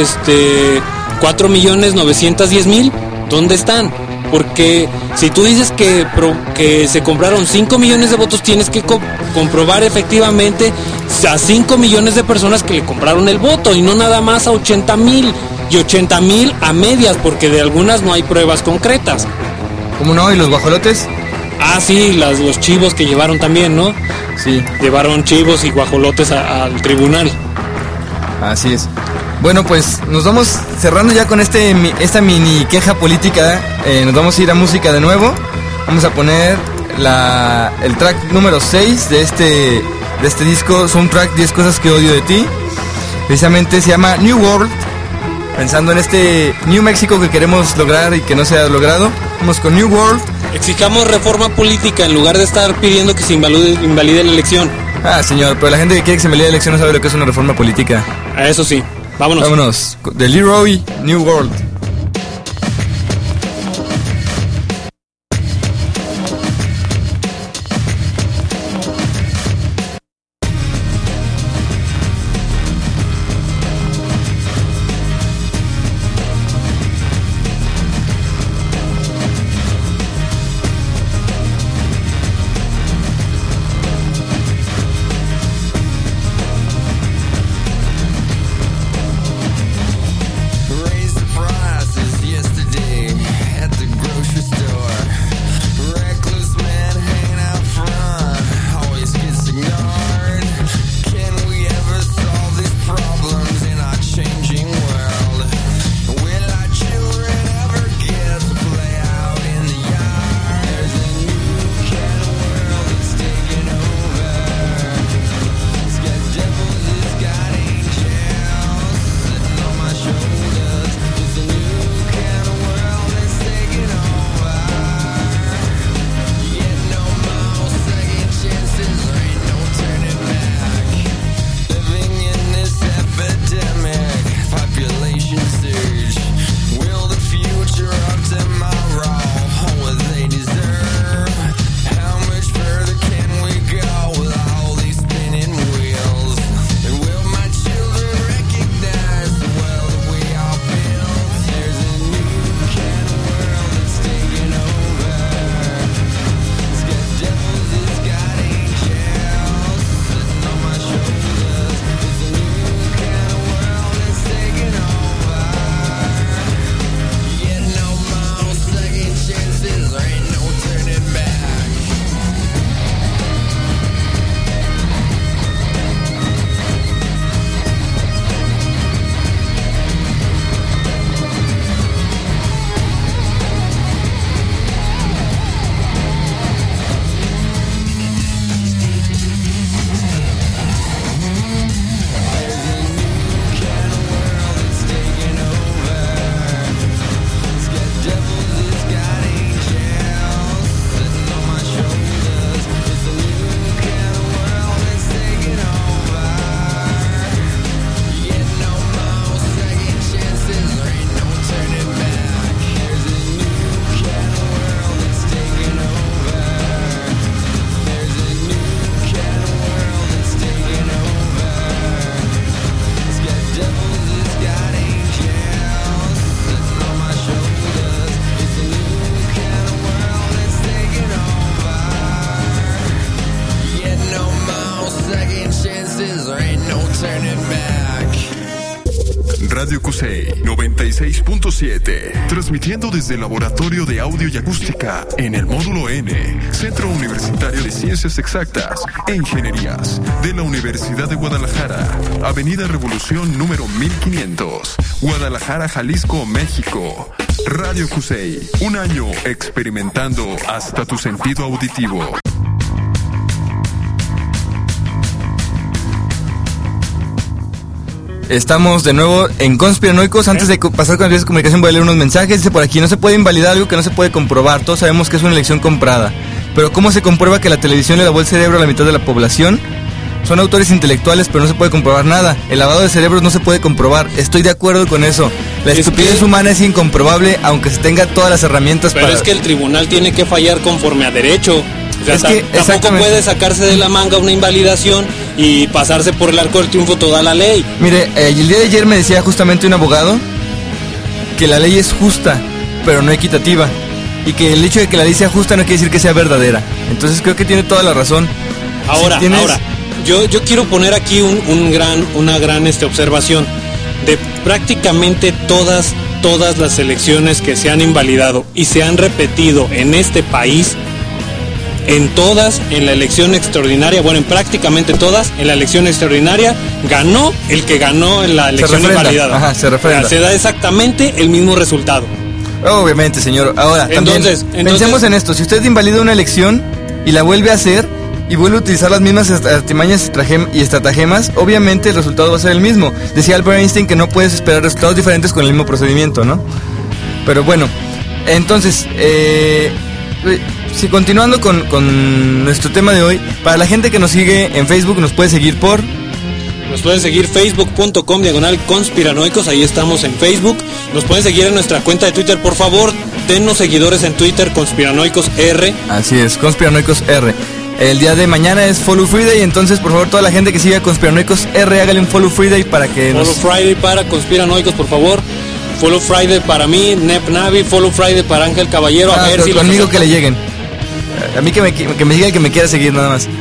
Speaker 5: 4,910,000, ¿dónde están? Porque si tú dices que se compraron 5 millones de votos, tienes que comprobar efectivamente a 5 millones de personas que le compraron el voto, y no nada más a 80,000, y 80,000 a medias, porque de algunas no hay pruebas concretas.
Speaker 2: ¿Cómo no? ¿Y los guajolotes?
Speaker 5: Ah, sí, los chivos que llevaron también, ¿no?
Speaker 2: Sí.
Speaker 5: Llevaron chivos y guajolotes al tribunal.
Speaker 2: Así es. Bueno, pues nos vamos cerrando ya con esta mini queja política. Nos vamos a ir a música de nuevo. Vamos a poner el track número 6 de este disco, Soundtrack 10 cosas que odio de ti. Precisamente se llama New World, pensando en este New México que queremos lograr y que no se ha logrado. Vamos con New World.
Speaker 5: Exijamos reforma política en lugar de estar pidiendo que se invalide la elección.
Speaker 2: Ah, señor, pero la gente que quiere que se invalide la elección no sabe lo que es una reforma política.
Speaker 5: A eso sí. Vámonos.
Speaker 2: Vámonos. De Leroy, New World.
Speaker 6: Raise the price.
Speaker 4: Cusey 96.7, transmitiendo desde el Laboratorio de Audio y Acústica en el Módulo N, Centro Universitario de Ciencias Exactas e Ingenierías de la Universidad de Guadalajara, Avenida Revolución número 1500, Guadalajara, Jalisco, México. Radio Cusey, un año experimentando hasta tu sentido auditivo.
Speaker 2: Estamos de nuevo en Conspiranoicos. Antes de pasar con las vías de comunicación voy a leer unos mensajes. Dice por aquí: no se puede invalidar algo que no se puede comprobar. Todos sabemos que es una elección comprada, pero ¿cómo se comprueba que la televisión le lavó el cerebro a la mitad de la población? Son autores intelectuales, pero no se puede comprobar nada. El lavado de cerebros no se puede comprobar. Estoy de acuerdo con eso. La estupidez humana es incomprobable, aunque se tenga todas las herramientas
Speaker 5: pero es que el tribunal tiene que fallar conforme a derecho. O sea,
Speaker 2: Es que,
Speaker 5: tampoco puede sacarse de la manga una invalidación y pasarse por el arco del triunfo toda la ley.
Speaker 2: Mire, el día de ayer me decía justamente un abogado que la ley es justa, pero no equitativa. Y que el hecho de que la ley sea justa no quiere decir que sea verdadera. Entonces creo que tiene toda la razón.
Speaker 5: Ahora, yo quiero poner aquí una gran observación. De prácticamente todas las elecciones que se han invalidado y se han repetido en este país, en la elección extraordinaria, en prácticamente todas, en la elección extraordinaria, ganó el que ganó en la elección invalidada.
Speaker 2: Ajá, se refrenda.
Speaker 5: O sea, se da exactamente el mismo resultado.
Speaker 2: Obviamente, señor. Ahora,
Speaker 5: Entonces,
Speaker 2: pensemos en esto. Si usted invalida una elección y la vuelve a hacer y vuelve a utilizar las mismas artimañas y estratagemas, obviamente el resultado va a ser el mismo. Decía Albert Einstein que no puedes esperar resultados diferentes con el mismo procedimiento, ¿no? Pero bueno, entonces, continuando con nuestro tema de hoy, para la gente que nos sigue en Facebook, nos puede seguir
Speaker 5: Nos pueden seguir facebook.com/conspiranoicos, ahí estamos en Facebook. Nos pueden seguir en nuestra cuenta de Twitter, por favor, dennos seguidores en Twitter, Conspiranoicos R.
Speaker 2: Así es, Conspiranoicos R. El día de mañana es Follow Friday, entonces por favor toda la gente que siga Conspiranoicos R, hágale un Follow Friday para que
Speaker 5: Follow Friday para Conspiranoicos, por favor. Follow Friday para mí, Nep Navi, Follow Friday para Ángel Caballero, a ver si
Speaker 2: conmigo que le lleguen. A mí que me diga el que me quiera seguir nada más.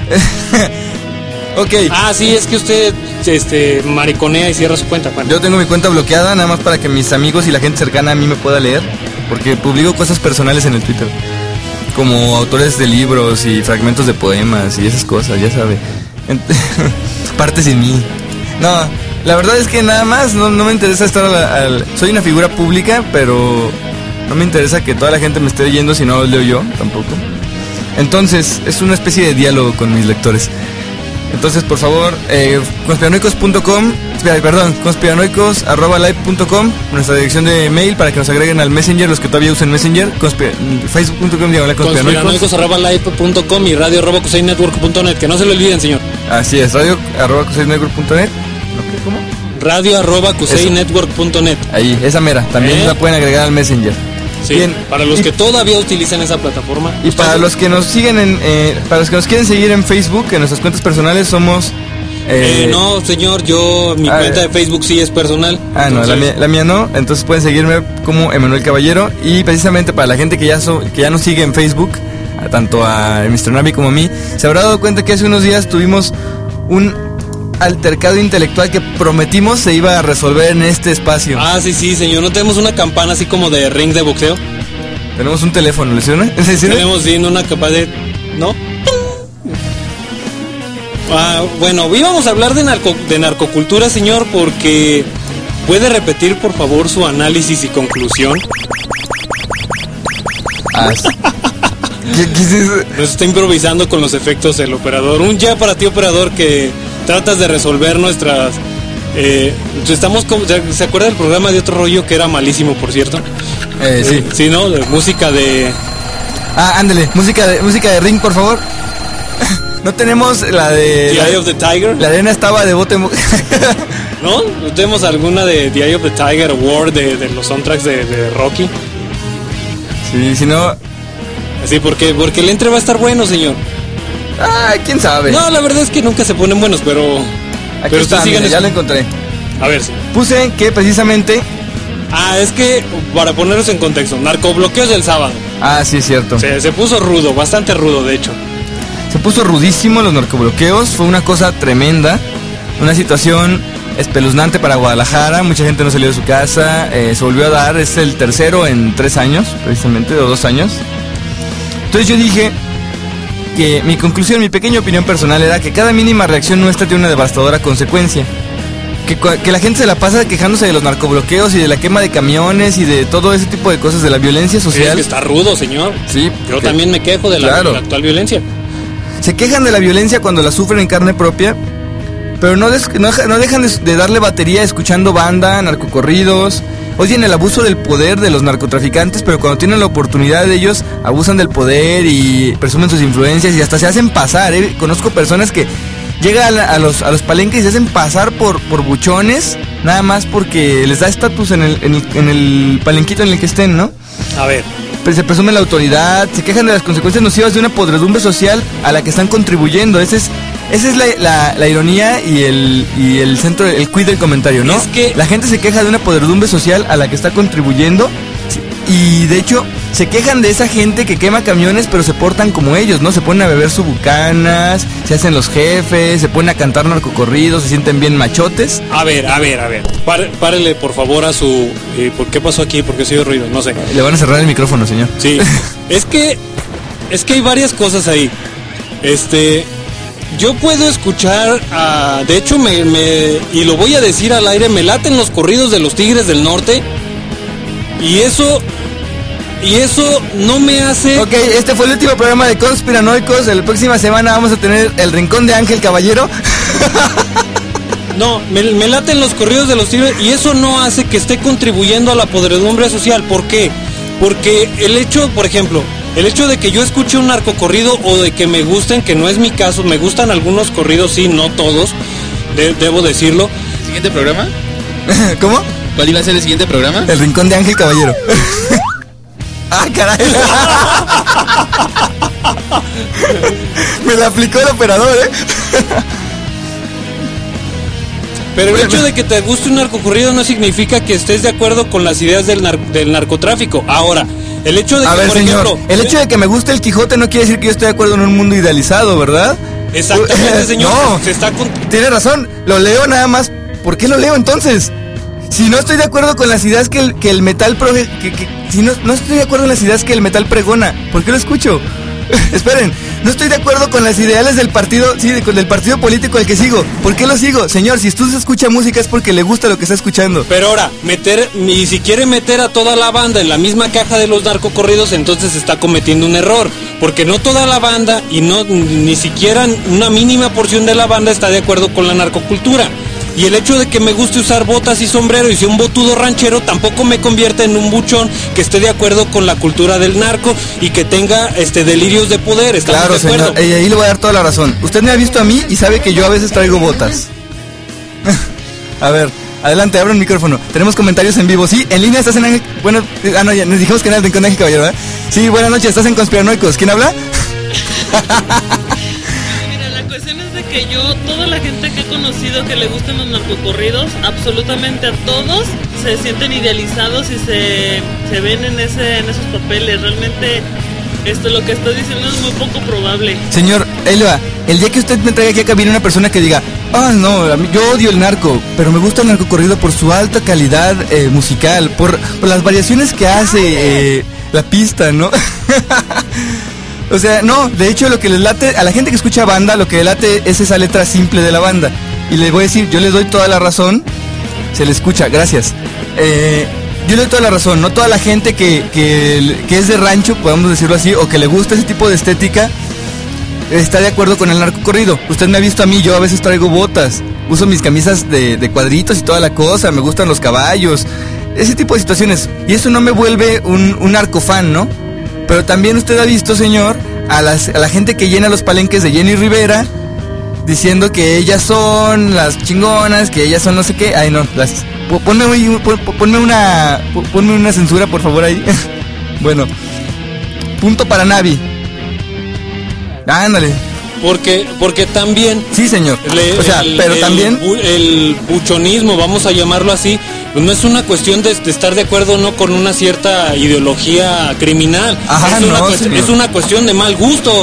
Speaker 2: Ok.
Speaker 5: Ah, sí, es que usted mariconea y cierra su cuenta. Bueno.
Speaker 2: Yo tengo mi cuenta bloqueada nada más para que mis amigos y la gente cercana a mí me pueda leer, porque publico cosas personales en el Twitter, como autores de libros y fragmentos de poemas y esas cosas, ya sabe. Parte sin mí. No, la verdad es que nada más no me interesa estar soy una figura pública, pero no me interesa que toda la gente me esté leyendo si no lo leo yo tampoco. Entonces, es una especie de diálogo con mis lectores. Entonces, por favor, conspiranoicos.com, nuestra dirección de mail para que nos agreguen al Messenger, los que todavía usen Messenger, facebook.com/conspiranoicos
Speaker 5: y radio@cuseynetwork.net, que no se lo olviden, señor.
Speaker 2: Así es, radio@cuseynetwork.net. ¿Cómo?
Speaker 5: radio@cuseynetwork.net.
Speaker 2: Ahí, esa mera, también la pueden agregar al Messenger.
Speaker 5: Sí, bien, para los que todavía utilizan esa plataforma.
Speaker 2: Y para los que nos siguen para los que nos quieren seguir en Facebook, en nuestras cuentas personales somos...
Speaker 5: no, señor, mi cuenta de Facebook sí es personal.
Speaker 2: Entonces... no, la mía no, entonces pueden seguirme como Emanuel Caballero. Y precisamente para la gente que ya nos sigue en Facebook, tanto a Mr. Navi como a mí, se habrá dado cuenta que hace unos días tuvimos un altercado intelectual que prometimos se iba a resolver en este espacio.
Speaker 5: Ah, sí, señor. ¿No tenemos una campana así como de ring de boxeo?
Speaker 2: Tenemos un teléfono, ¿le suena?
Speaker 5: Tenemos, sí, una campana de... ¿no? Bueno, íbamos a hablar de narcocultura, señor, porque... ¿puede repetir, por favor, su análisis y conclusión? ¿Qué es eso? Nos está improvisando con los efectos el operador. Un ya para ti, operador, que... tratas de resolver nuestras... estamos como... ¿Se acuerda del programa de Otro Rollo que era malísimo, por cierto?
Speaker 2: Sí.
Speaker 5: Sí, ¿no? De música de...
Speaker 2: ándale, música de ring, por favor. No tenemos la de...
Speaker 5: The Eye of the Tiger.
Speaker 2: La arena estaba de bote...
Speaker 5: ¿No? ¿No tenemos alguna de The Eye of the Tiger Award de los soundtracks de Rocky?
Speaker 2: Sí, si no...
Speaker 5: Sí, porque el entre va a estar bueno, señor.
Speaker 2: ¿Quién sabe?
Speaker 5: No, la verdad es que nunca se ponen buenos, pero...
Speaker 2: Aquí está, ya lo encontré.
Speaker 5: A ver, sí.
Speaker 2: Puse que precisamente...
Speaker 5: es que, para ponernos en contexto, narcobloqueos del sábado.
Speaker 2: Sí, es cierto.
Speaker 5: Se puso rudo, bastante rudo, de hecho.
Speaker 2: Se puso rudísimo los narcobloqueos, fue una cosa tremenda. Una situación espeluznante para Guadalajara, mucha gente no salió de su casa, se volvió a dar, es el tercero en 3 años, precisamente, o 2 años. Entonces yo dije que mi conclusión, mi pequeña opinión personal era que cada mínima reacción nuestra tiene una devastadora consecuencia. Que la gente se la pasa quejándose de los narcobloqueos y de la quema de camiones y de todo ese tipo de cosas, de la violencia social.
Speaker 5: Es que está rudo, señor.
Speaker 2: Sí.
Speaker 5: Yo también me quejo de la actual violencia.
Speaker 2: Se quejan de la violencia cuando la sufren en carne propia, pero no dejan de darle batería escuchando banda, narcocorridos. Odian el abuso del poder de los narcotraficantes, pero cuando tienen la oportunidad de ellos, abusan del poder y presumen sus influencias y hasta se hacen pasar. Conozco personas que llegan a los palenques y se hacen pasar por buchones, nada más porque les da estatus en el palenquito en el que estén, ¿no?
Speaker 5: A ver.
Speaker 2: Se presume la autoridad, se quejan de las consecuencias nocivas de una podredumbre social a la que están contribuyendo. Esa es la ironía y el centro, el quid del comentario, ¿no?
Speaker 5: Es que
Speaker 2: la gente se queja de una podredumbre social a la que está contribuyendo y de hecho se quejan de esa gente que quema camiones, pero se portan como ellos, ¿no? Se ponen a beber su bucanas, se hacen los jefes, se ponen a cantar narcocorridos, se sienten bien machotes.
Speaker 5: A ver. Párele, por favor, a su... ¿por qué pasó aquí? ¿Por qué se oye ruido? No sé.
Speaker 2: Le van a cerrar el micrófono, señor.
Speaker 5: Sí. es que hay varias cosas ahí. Yo puedo escuchar, de hecho, y lo voy a decir al aire, me laten los corridos de los Tigres del Norte. Y eso no me hace...
Speaker 2: Ok, este fue el último programa de Conspiranoicos. La próxima semana vamos a tener el Rincón de Ángel Caballero.
Speaker 5: No, me laten los corridos de los Tigres y eso no hace que esté contribuyendo a la podredumbre social. ¿Por qué? Porque el hecho de que yo escuche un narcocorrido o de que me gusten, que no es mi caso, me gustan algunos corridos, sí, no todos, debo decirlo.
Speaker 6: ¿Siguiente programa?
Speaker 2: ¿Cómo?
Speaker 6: ¿Cuál iba a ser el siguiente programa?
Speaker 2: El Rincón de Ángel Caballero. ¡Ah, caray! Me la aplicó el operador, ¿eh?
Speaker 5: Pero el hecho de que te guste un narcocorrido no significa que estés de acuerdo con las ideas del narcotráfico. Ahora, el hecho de que, por ejemplo...
Speaker 2: el hecho de que me guste el Quijote no quiere decir que yo estoy de acuerdo en un mundo idealizado, ¿verdad?
Speaker 5: Exactamente, señor.
Speaker 2: No, tiene razón, lo leo nada más. ¿Por qué lo leo entonces? Si no estoy de acuerdo con las ideas que el metal si no estoy de acuerdo en las ideas que el metal pregona, ¿por qué lo escucho? Esperen, no estoy de acuerdo con las ideales del partido, del partido político al que sigo. ¿Por qué lo sigo? Señor, si usted escucha música es porque le gusta lo que está escuchando.
Speaker 5: Pero ahora, si quiere meter a toda la banda en la misma caja de los narcocorridos, entonces está cometiendo un error. Porque no toda la banda y ni siquiera una mínima porción de la banda está de acuerdo con la narcocultura. Y el hecho de que me guste usar botas y sombrero y sea un botudo ranchero tampoco me convierte en un buchón que esté de acuerdo con la cultura del narco y que tenga delirios de poder. ¿Estamos
Speaker 2: claro,
Speaker 5: de acuerdo?
Speaker 2: Señor, ahí le voy a dar toda la razón. Usted me ha visto a mí y sabe que yo a veces traigo botas. A ver, adelante, abra el micrófono. Tenemos comentarios en vivo. Sí, en línea estás en Ángel... Bueno, no, ya nos dijimos que era el Rincón de Ángel Caballero, ¿verdad? Sí, buenas noches, estás en Conspiranoicos. ¿Quién habla?
Speaker 7: Que toda la gente que he conocido que le gustan los narcocorridos, absolutamente a todos se sienten idealizados y se ven en esos papeles. Realmente lo que estoy diciendo es muy poco probable.
Speaker 2: Señor Elba, el día que usted me traiga aquí a cabina una persona que diga, no, yo odio el narco, pero me gusta el narcocorrido por su alta calidad musical, por las variaciones que hace la pista, ¿no? O sea, no, de hecho lo que les late a la gente que escucha banda, lo que le late es esa letra simple de la banda. Y le voy a decir, yo les doy toda la razón, se le escucha, gracias. Yo le doy toda la razón, no toda la gente que es de rancho, podemos decirlo así, o que le gusta ese tipo de estética, está de acuerdo con el narcocorrido. Usted me ha visto a mí, yo a veces traigo botas, uso mis camisas de cuadritos y toda la cosa, me gustan los caballos, ese tipo de situaciones. Y eso no me vuelve un narcofan, ¿no? Pero también usted ha visto, señor, a la gente que llena los palenques de Jenny Rivera diciendo que ellas son las chingonas, que ellas son no sé qué. Ay, no, ponme una censura, por favor, ahí. Bueno, punto para Navi. Ándale.
Speaker 5: Porque también...
Speaker 2: Sí, señor. También...
Speaker 5: El buchonismo, vamos a llamarlo así, pues no es una cuestión de estar de acuerdo o no con una cierta ideología criminal.
Speaker 2: Ajá,
Speaker 5: es una cuestión de mal gusto.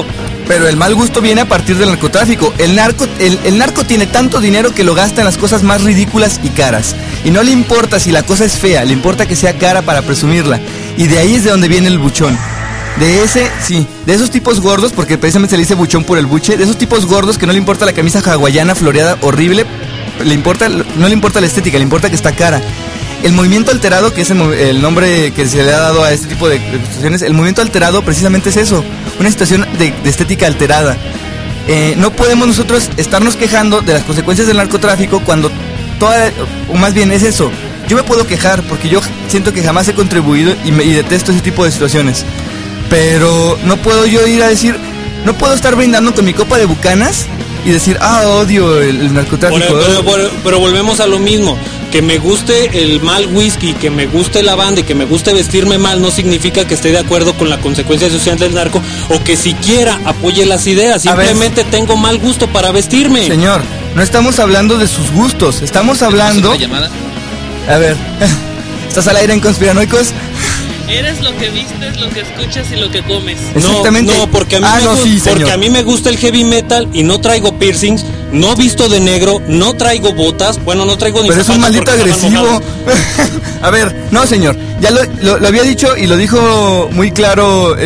Speaker 2: Pero el mal gusto viene a partir del narcotráfico. El narco tiene tanto dinero que lo gasta en las cosas más ridículas y caras. Y no le importa si la cosa es fea, le importa que sea cara para presumirla. Y de ahí es de donde viene el buchón. De esos tipos gordos, porque precisamente se le dice buchón por el buche, de esos tipos gordos que no le importa la camisa hawaiana floreada horrible, no le importa la estética, le importa que está cara. El movimiento alterado, que es el nombre que se le ha dado a este tipo de situaciones, el movimiento alterado precisamente es eso, una situación de estética alterada. No podemos nosotros estarnos quejando de las consecuencias del narcotráfico cuando o más bien es eso. Yo me puedo quejar porque yo siento que jamás he contribuido y detesto ese tipo de situaciones. Pero no puedo yo ir a decir, no puedo estar brindando con mi copa de bucanas y decir, odio el narcotráfico.
Speaker 5: Pero volvemos a lo mismo. Que me guste el mal whisky, que me guste la banda y que me guste vestirme mal no significa que esté de acuerdo con la consecuencia social del narco o que siquiera apoye las ideas. Simplemente tengo mal gusto para vestirme.
Speaker 2: Señor, no estamos hablando de sus gustos, estamos hablando...
Speaker 6: ¿La llamada?
Speaker 2: A ver, ¿estás al aire en Conspiranoicos?
Speaker 7: Eres lo que vistes, lo que escuchas y lo que comes.
Speaker 2: Exactamente.
Speaker 5: No, porque a mí me gusta el heavy metal y no traigo piercings, no visto de negro, no traigo botas, bueno, no traigo ni
Speaker 2: pero es un maldito agresivo. A ver, no señor, ya lo había dicho y lo dijo muy claro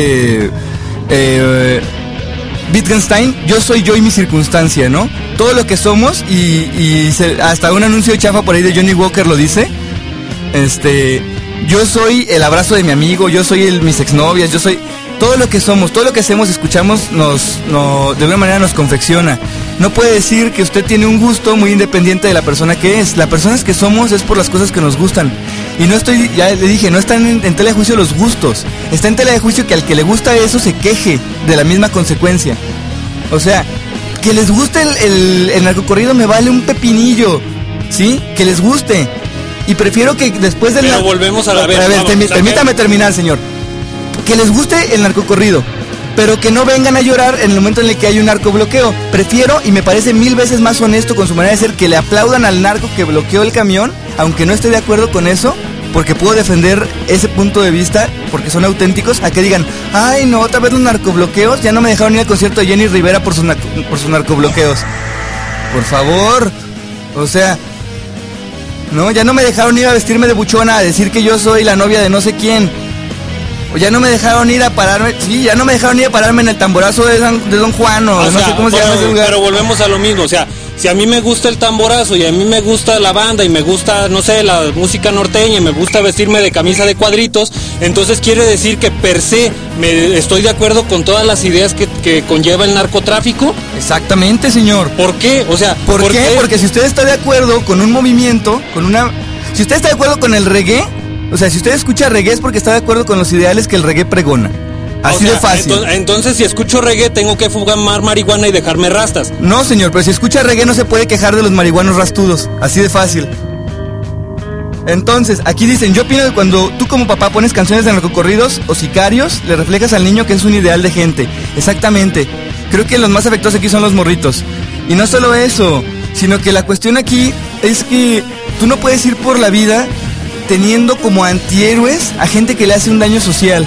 Speaker 2: Wittgenstein, yo soy yo y mi circunstancia, ¿no? Todo lo que somos hasta un anuncio chafa por ahí de Johnny Walker lo dice. Yo soy el abrazo de mi amigo, yo soy mis exnovias, yo soy todo lo que somos, todo lo que hacemos, escuchamos, de alguna manera nos confecciona. No puede decir que usted tiene un gusto muy independiente de la persona que es. La persona que somos es por las cosas que nos gustan. Y ya le dije, no están en tela de juicio los gustos. Está en tela de juicio que al que le gusta eso se queje de la misma consecuencia. O sea, que les guste el narcocorrido me vale un pepinillo, ¿sí? Que les guste. Y prefiero que después del...
Speaker 5: Pero volvemos a la vez.
Speaker 2: Permítame terminar, señor. Que les guste el narcocorrido, pero que no vengan a llorar en el momento en el que hay un narcobloqueo. Prefiero, y me parece 1000 veces más honesto con su manera de ser, que le aplaudan al narco que bloqueó el camión, aunque no esté de acuerdo con eso, porque puedo defender ese punto de vista, porque son auténticos, a que digan, ay no, otra vez los narcobloqueos, ya no me dejaron ir al concierto de Jenny Rivera por sus narcobloqueos. Por favor, o sea... No, ya no me dejaron ir a vestirme de buchona, a decir que yo soy la novia de no sé quién. O ya no me dejaron ir a pararme, ya no me dejaron ir a pararme en el tamborazo de Don Juan o no sé cómo se llama ese lugar.
Speaker 5: Pero volvemos a lo mismo, o sea, si a mí me gusta el tamborazo y a mí me gusta la banda y me gusta, no sé, la música norteña y me gusta vestirme de camisa de cuadritos, entonces quiere decir que per se estoy de acuerdo con todas las ideas que conlleva el narcotráfico.
Speaker 2: Exactamente, señor.
Speaker 5: ¿Por qué? O sea,
Speaker 2: ¿por qué? Porque si usted está de acuerdo con un movimiento, si usted está de acuerdo con el reggae, o sea, si usted escucha reggae es porque está de acuerdo con los ideales que el reggae pregona. Así de fácil.
Speaker 5: Entonces, si escucho reggae, tengo que fumar marihuana y dejarme rastas.
Speaker 2: No, señor, pero si escucha reggae no se puede quejar de los marihuanos rastudos. Así de fácil. Entonces, aquí dicen, yo opino que cuando tú como papá pones canciones de narcocorridos o sicarios, le reflejas al niño que es un ideal de gente. Exactamente. Creo que los más afectados aquí son los morritos. Y no solo eso, sino que la cuestión aquí es que tú no puedes ir por la vida teniendo como antihéroes a gente que le hace un daño social.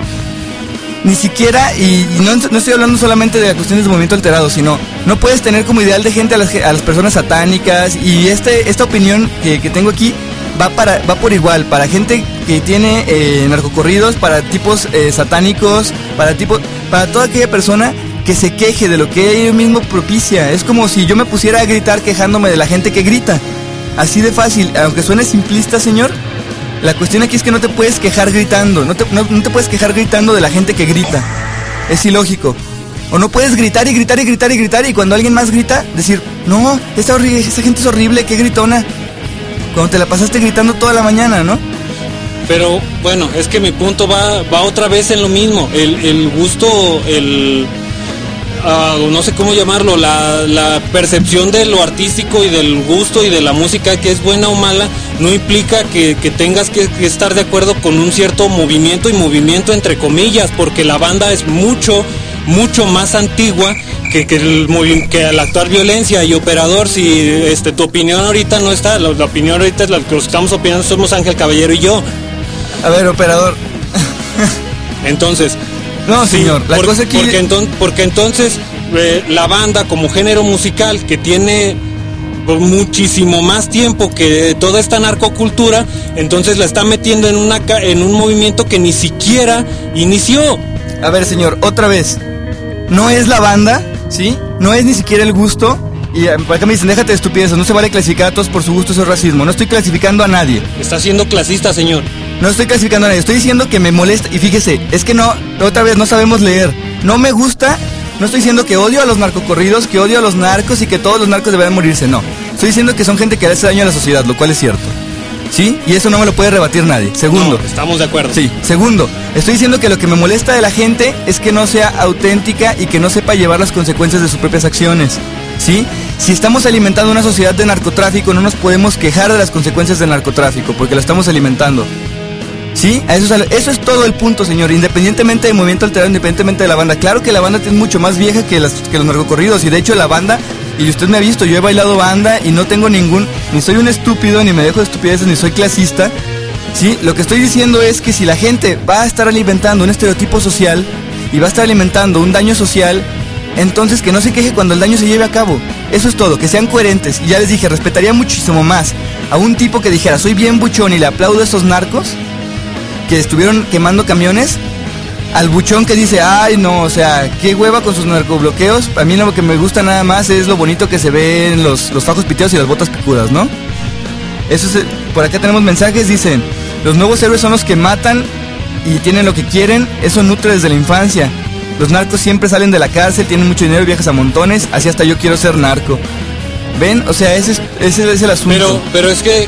Speaker 2: Ni siquiera, y no estoy hablando solamente de las cuestiones de movimiento alterado, sino no puedes tener como ideal de gente a las personas satánicas. Y esta opinión que tengo aquí va por igual, para gente que tiene narcocorridos, para tipos satánicos, para toda aquella persona que se queje de lo que ellos mismos propicia. Es como si yo me pusiera a gritar quejándome de la gente que grita. Así de fácil, aunque suene simplista, señor. La cuestión aquí es que no te puedes quejar gritando, no te puedes quejar gritando de la gente que grita. Es ilógico. O no puedes gritar y gritar y gritar y gritar y cuando alguien más grita, decir, no, esa gente es horrible, qué gritona. Cuando te la pasaste gritando toda la mañana, ¿no?
Speaker 5: Pero, bueno, es que mi punto va otra vez en lo mismo. El gusto, no sé cómo llamarlo, la percepción de lo artístico y del gusto y de la música, que es buena o mala, no implica que tengas que estar de acuerdo con un cierto movimiento, y movimiento entre comillas, porque la banda es mucho más antigua que la actual violencia. Y Operador, si tu opinión ahorita no está, la opinión ahorita es la que estamos opinando, somos Ángel Caballero y yo.
Speaker 2: A ver, Operador.
Speaker 5: Entonces,
Speaker 2: No, señor, la cosa aquí...
Speaker 5: Porque entonces la banda como género musical que tiene muchísimo más tiempo que toda esta narcocultura, entonces la está metiendo en un movimiento que ni siquiera inició.
Speaker 2: A ver, señor, otra vez, no es la banda, ¿sí? No es ni siquiera el gusto. Y por acá me dicen, déjate de estupideces, no se vale clasificar a todos por su gusto, eso es racismo. No estoy clasificando a nadie.
Speaker 5: Está siendo clasista, señor.
Speaker 2: No estoy clasificando a nadie, estoy diciendo que me molesta. Y fíjese, es que no, otra vez no sabemos leer. No me gusta, no estoy diciendo que odio a los narcocorridos, que odio a los narcos y que todos los narcos deberían morirse, no. Estoy diciendo que son gente que le hace daño a la sociedad, lo cual es cierto. ¿Sí? Y eso no me lo puede rebatir nadie. Segundo.
Speaker 5: No, estamos de acuerdo.
Speaker 2: Sí. Segundo, estoy diciendo que lo que me molesta de la gente es que no sea auténtica y que no sepa llevar las consecuencias de sus propias acciones. ¿Sí? Si estamos alimentando una sociedad de narcotráfico, no nos podemos quejar de las consecuencias del narcotráfico, porque la estamos alimentando. ¿Sí? Eso es todo el punto, señor. Independientemente del movimiento alterado, independientemente de la banda. Claro que la banda es mucho más vieja que los narcocorridos. Y de hecho la banda, y usted me ha visto, yo he bailado banda y no tengo ni soy un estúpido, ni me dejo de estupideces, ni soy clasista. ¿Sí? Lo que estoy diciendo es que si la gente va a estar alimentando un estereotipo social y va a estar alimentando un daño social, entonces que no se queje cuando el daño se lleve a cabo. Eso es todo, que sean coherentes. Y ya les dije, respetaría muchísimo más a un tipo que dijera, soy bien buchón y le aplaudo a estos narcos que estuvieron quemando camiones, al buchón que dice, ay no, o sea, qué hueva con sus narcobloqueos. A mí lo que me gusta nada más es lo bonito que se ve en los fajos piteados y las botas picudas, ¿no? Eso es, por acá tenemos mensajes, dicen, los nuevos héroes son los que matan y tienen lo que quieren, eso nutre desde la infancia. Los narcos siempre salen de la cárcel, tienen mucho dinero, viajas a montones, así hasta yo quiero ser narco. ¿Ven? O sea, ese es el asunto.
Speaker 5: Pero es que,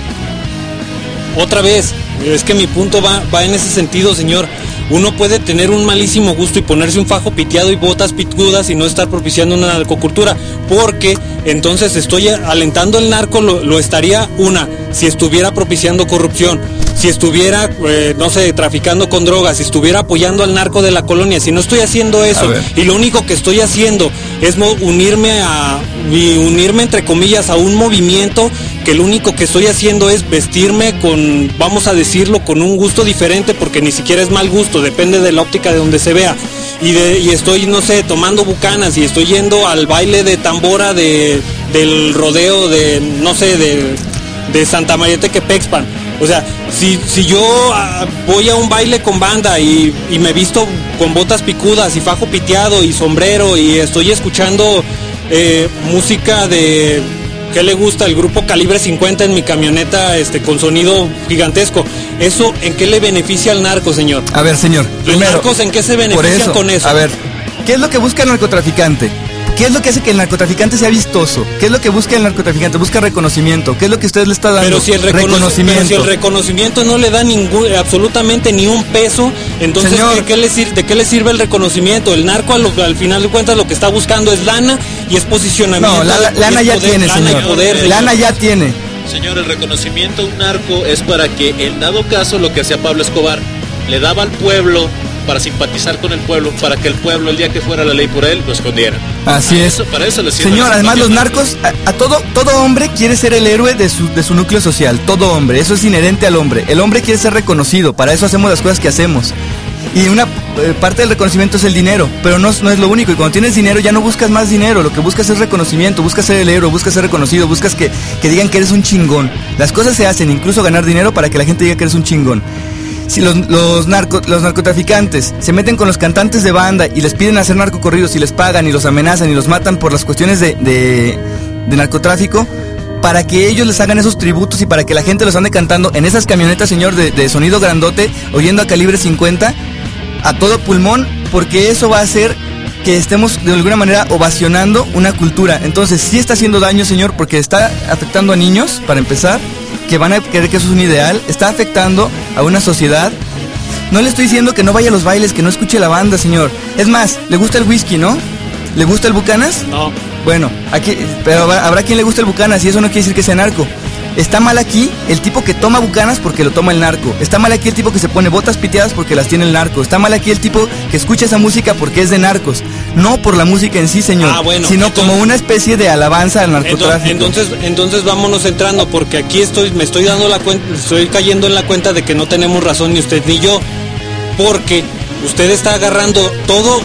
Speaker 5: otra vez, es que mi punto va en ese sentido, señor. Uno puede tener un malísimo gusto y ponerse un fajo piteado y botas picudas y no estar propiciando una narcocultura, porque entonces estoy alentando el narco, lo estaría si estuviera propiciando corrupción, si estuviera, no sé, traficando con drogas, si estuviera apoyando al narco de la colonia. Si no estoy haciendo eso y lo único que estoy haciendo es unirme entre comillas a un movimiento que lo único que estoy haciendo es vestirme con, vamos a decirlo, con un gusto diferente, porque ni siquiera es mal gusto, depende de la óptica de donde se vea, y estoy, no sé, tomando bucanas y estoy yendo al baile de tambora del rodeo de, no sé, de Santa María Tequepexpan. O sea, si yo voy a un baile con banda y me visto con botas picudas y fajo piteado y sombrero y estoy escuchando música de, ¿qué le gusta? El grupo Calibre 50 en mi camioneta con sonido gigantesco. ¿Eso en qué le beneficia al narco, señor?
Speaker 2: A ver, señor,
Speaker 5: ¿Los narcos en qué se benefician con eso?
Speaker 2: A ver, ¿qué es lo que busca el narcotraficante? ¿Qué es lo que hace que el narcotraficante sea vistoso? ¿Qué es lo que busca el narcotraficante? Busca reconocimiento. ¿Qué es lo que usted le está dando?
Speaker 5: Pero si el reconocimiento no le da absolutamente ni un peso, entonces señor, ¿de qué le sirve el reconocimiento? El narco al final de cuentas lo que está buscando es lana y es posicionamiento.
Speaker 2: No, lana ya tiene, señor. Lana ya tiene.
Speaker 6: Señor, el reconocimiento a un narco es para que, en dado caso, lo que hacía Pablo Escobar, le daba al pueblo para simpatizar con el pueblo, para que el pueblo, el día que fuera la ley por él, lo escondiera.
Speaker 2: Así es.
Speaker 6: Para eso le sirve.
Speaker 2: Señor, además los narcos, a todo hombre quiere ser el héroe de su núcleo social. Todo hombre, eso es inherente al hombre. El hombre quiere ser reconocido, para eso hacemos las cosas que hacemos. Y una parte del reconocimiento es el dinero, pero no es lo único. Y cuando tienes dinero ya no buscas más dinero, lo que buscas es reconocimiento, buscas ser el héroe, buscas ser reconocido, buscas que digan que eres un chingón. Las cosas se hacen, incluso ganar dinero, para que la gente diga que eres un chingón. Si los narcotraficantes se meten con los cantantes de banda y les piden hacer narcocorridos y les pagan y los amenazan y los matan por las cuestiones de narcotráfico, para que ellos les hagan esos tributos y para que la gente los ande cantando en esas camionetas, señor, de sonido grandote, oyendo a Calibre 50 a todo pulmón, porque eso va a hacer que estemos de alguna manera ovacionando una cultura. Entonces sí está haciendo daño, señor, porque está afectando a niños, para empezar, que van a creer que eso es un ideal, está afectando a una sociedad. No le estoy diciendo que no vaya a los bailes, que no escuche la banda, señor. Es más, ¿le gusta el whisky, no? ¿Le gusta el Bucanas?
Speaker 5: No.
Speaker 2: Bueno, aquí, pero habrá quien le guste el Bucanas y eso no quiere decir que sea narco. Está mal aquí el tipo que toma Bucanas porque lo toma el narco. Está mal aquí el tipo que se pone botas piteadas porque las tiene el narco. Está mal aquí el tipo que escucha esa música porque es de narcos. No por la música en sí, señor, sino entonces, como una especie de alabanza al narcotráfico.
Speaker 5: Entonces vámonos entrando, porque aquí me estoy dando la cuenta, estoy cayendo en la cuenta de que no tenemos razón ni usted ni yo, porque usted está agarrando todo,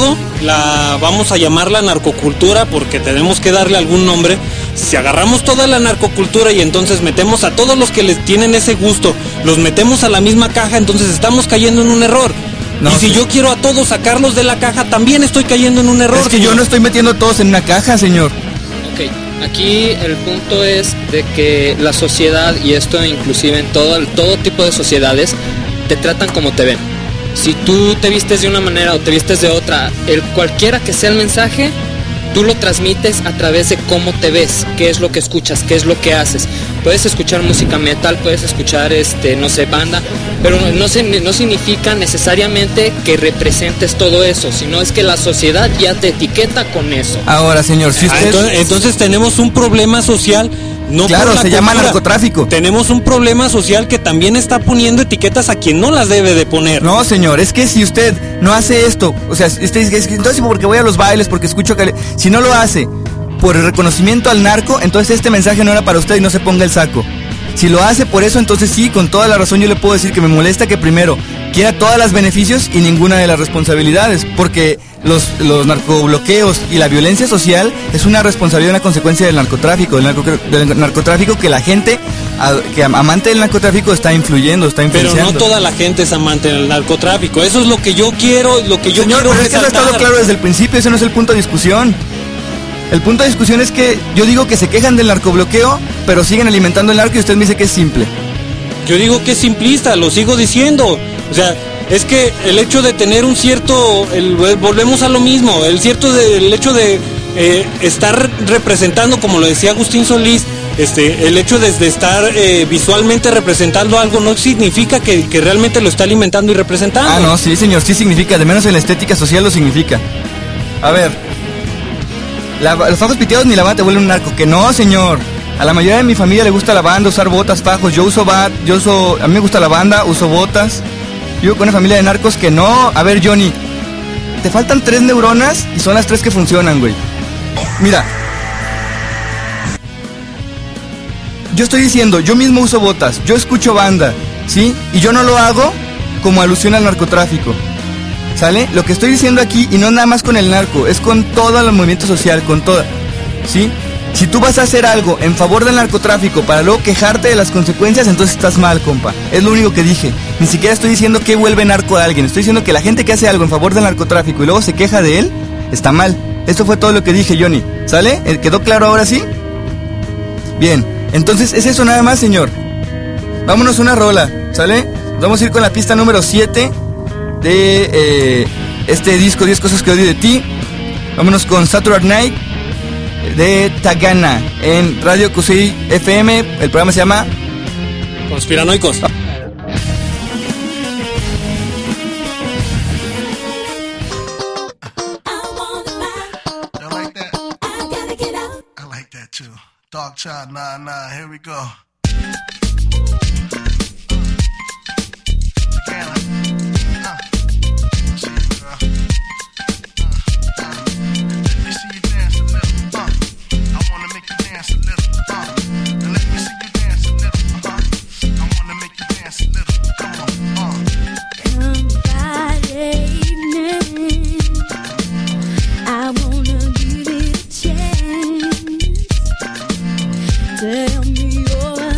Speaker 5: vamos a llamarla narcocultura porque tenemos que darle algún nombre. Si agarramos toda la narcocultura y entonces metemos a todos los que les tienen ese gusto, los metemos a la misma caja, entonces estamos cayendo en un error. No, y si yo quiero a todos sacarlos de la caja, también estoy cayendo en un error.
Speaker 2: Es que yo no estoy metiendo a todos en una caja, señor.
Speaker 8: Ok, aquí el punto es de que la sociedad, y esto inclusive en todo tipo de sociedades, te tratan como te ven. Si tú te vistes de una manera o te vistes de otra, cualquiera que sea el mensaje, tú lo transmites a través de cómo te ves, qué es lo que escuchas, qué es lo que haces. Puedes escuchar música metal, puedes escuchar, no sé, banda, pero no significa necesariamente que representes todo eso, sino es que la sociedad ya te etiqueta con eso.
Speaker 2: Ahora, señor, si usted...
Speaker 5: Entonces tenemos un problema social. No,
Speaker 2: claro, se llama narcotráfico.
Speaker 5: Tenemos un problema social que también está poniendo etiquetas a quien no las debe de poner.
Speaker 2: No, señor, es que si usted no hace esto, o sea, entonces porque voy a los bailes, porque escucho si no lo hace por el reconocimiento al narco, entonces este mensaje no era para usted y no se ponga el saco. Si lo hace por eso, entonces sí, con toda la razón yo le puedo decir que me molesta que primero quiera todas las beneficios y ninguna de las responsabilidades, porque los narcobloqueos y la violencia social es una responsabilidad, una consecuencia del narcotráfico, que la gente que amante del narcotráfico está influenciando.
Speaker 5: Pero no toda la gente es amante del narcotráfico, eso es lo que yo quiero,
Speaker 2: Señor,
Speaker 5: quiero
Speaker 2: pero es que eso ha estado claro desde el principio, ese no es el punto de discusión. El punto de discusión es que yo digo que se quejan del narcobloqueo, pero siguen alimentando el narco y usted me dice que es simple.
Speaker 5: Yo digo que es simplista, lo sigo diciendo. O sea, es que el hecho de tener un cierto, volvemos a lo mismo, el hecho de estar representando, como lo decía Agustín Solís, el hecho de estar visualmente representando algo no significa que realmente lo está alimentando y representando.
Speaker 2: Ah, no, sí, señor, sí significa, de menos en la estética social lo significa. A ver, los fajos piteados ni la banda te vuelven un narco, que no, señor. A la mayoría de mi familia le gusta la banda, usar botas, fajos. A mí me gusta la banda, uso botas. Vivo con una familia de narcos que no. A ver, Johnny, te faltan 3 neuronas y son las 3 que funcionan, güey. Mira, yo estoy diciendo, yo mismo uso botas, yo escucho banda, ¿sí? Y yo no lo hago como alusión al narcotráfico, ¿sale? Lo que estoy diciendo aquí, y no nada más con el narco, es con todo el movimiento social, con toda, ¿sí? Si tú vas a hacer algo en favor del narcotráfico para luego quejarte de las consecuencias, entonces estás mal, compa. Es lo único que dije. Ni siquiera estoy diciendo que vuelve narco a alguien. Estoy diciendo que la gente que hace algo en favor del narcotráfico y luego se queja de él, está mal. Esto fue todo lo que dije, Johnny. ¿Sale? ¿Quedó claro ahora sí? Bien. Entonces, es eso nada más, señor. Vámonos una rola, ¿sale? Vamos a ir con la pista número 7 de este disco, 10 cosas que odio de ti. Vámonos con Saturday Night de Tagana en Radio Cusey FM. El programa se llama
Speaker 5: Conspiranoicos.
Speaker 9: Dog Child, nah, here we go.
Speaker 3: Tell me your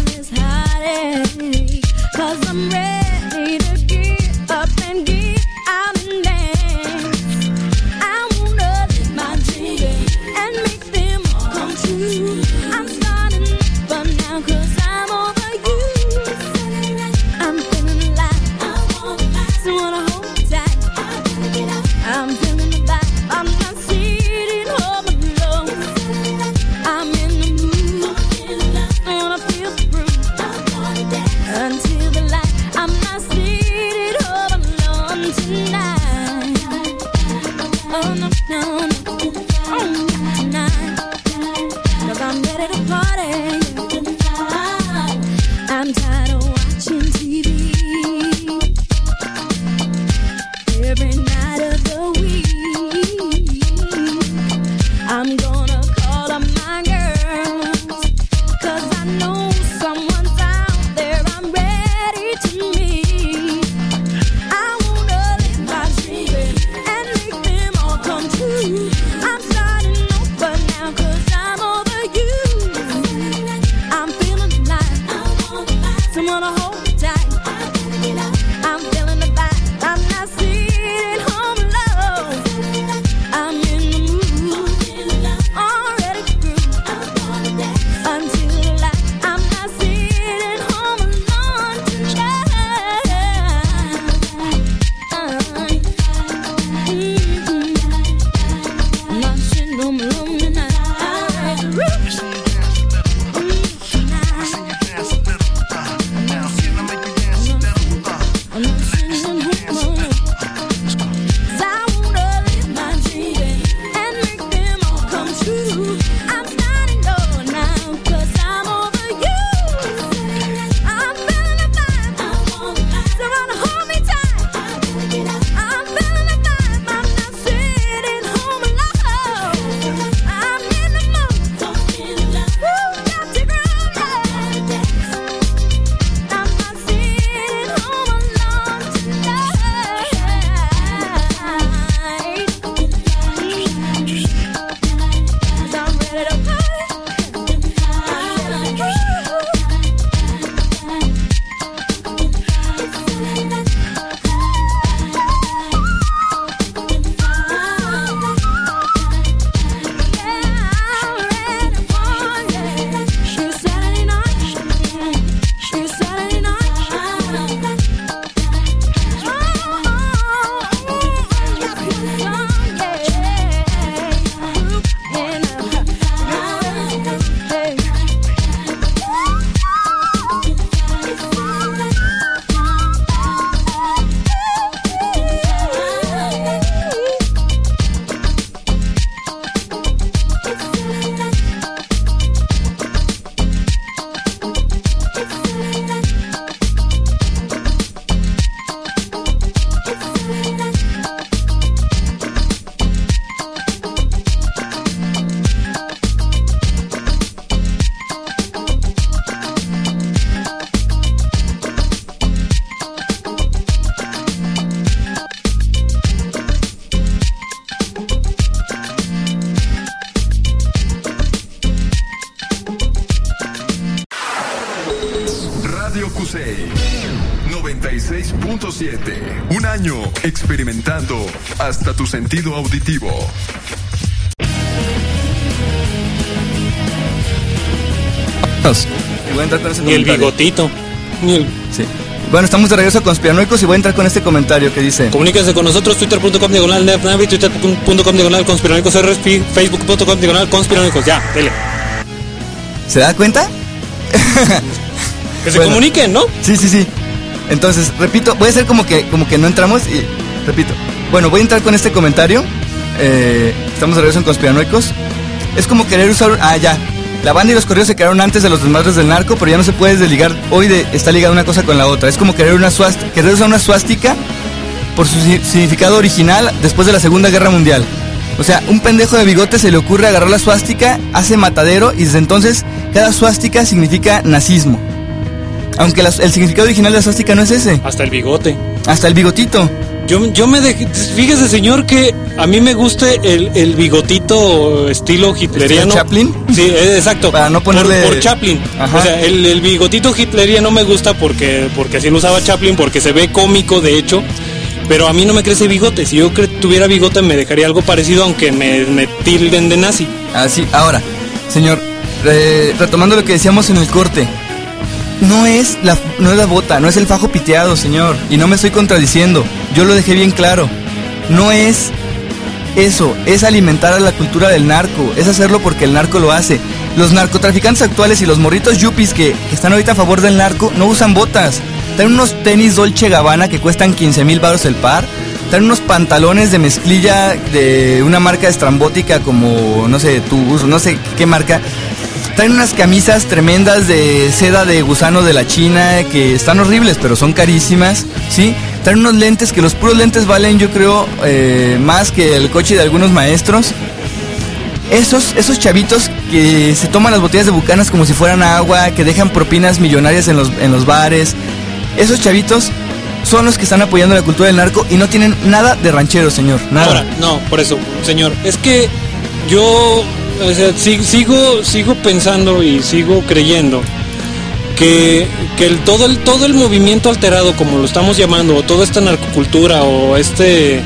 Speaker 4: 96.7. Un año experimentando hasta tu sentido auditivo.
Speaker 2: Y voy a entrar con ese
Speaker 5: Ni el
Speaker 2: comentario.
Speaker 5: bigotito. Ni el...
Speaker 2: Sí. Bueno, estamos de regreso a Conspiranoicos y voy a entrar con este comentario que dice:
Speaker 5: Comuníquense con nosotros, twitter.com/nefnavi, twitter.com/conspiranoicos, facebook.com/conspiranoicos. Ya, dele.
Speaker 2: ¿Se da cuenta?
Speaker 5: Que se
Speaker 2: Bueno.
Speaker 5: comuniquen, ¿no?
Speaker 2: Sí. Entonces, repito, voy a hacer como que no entramos y repito. Bueno, voy a entrar con este comentario. Estamos de regreso en Conspiranoicos. Es como querer usar... ya. La banda y los corridos se quedaron antes de los desmadres del narco, pero ya no se puede desligar. Hoy está ligada una cosa con la otra. Es como querer usar una suástica por su significado original después de la Segunda Guerra Mundial. O sea, un pendejo de bigote se le ocurre agarrar la suástica, hace matadero y desde entonces cada suástica significa nazismo. Aunque el significado original de la suástica no es ese.
Speaker 5: Hasta el bigote.
Speaker 2: Hasta el bigotito.
Speaker 5: Yo me dejé... Fíjese, señor, que a mí me gusta el bigotito estilo hitleriano.
Speaker 2: ¿Estilo Chaplin?
Speaker 5: Sí, exacto.
Speaker 2: Para no ponerle...
Speaker 5: Por Chaplin.
Speaker 2: Ajá.
Speaker 5: O sea, el bigotito hitleriano me gusta porque así lo usaba Chaplin, porque se ve cómico, de hecho. Pero a mí no me crece bigote. Si yo tuviera bigote me dejaría algo parecido, aunque me tilden de nazi.
Speaker 2: Así, ahora, señor, retomando lo que decíamos en el corte. No es la bota, no es el fajo piteado, señor. Y no me estoy contradiciendo. Yo lo dejé bien claro. No es eso, es alimentar a la cultura del narco. Es hacerlo porque el narco lo hace. Los narcotraficantes actuales y los morritos yuppies que están ahorita a favor del narco no usan botas. Traen unos tenis Dolce Gabbana que cuestan 15,000 baros el par. Traen unos pantalones de mezclilla de una marca estrambótica como, no sé, no sé qué marca. Traen unas camisas tremendas de seda de gusano de la China que están horribles, pero son carísimas, ¿sí? Traen unos lentes que los puros lentes valen, yo creo, más que el coche de algunos maestros. Esos chavitos que se toman las botellas de Bucanas como si fueran agua, que dejan propinas millonarias en los bares. Esos chavitos son los que están apoyando la cultura del narco y no tienen nada de ranchero, señor. Nada.
Speaker 5: Ahora, no, por eso, señor. Es que yo... O sea, sigo pensando y sigo creyendo que todo el movimiento alterado, como lo estamos llamando, o toda esta narcocultura, o este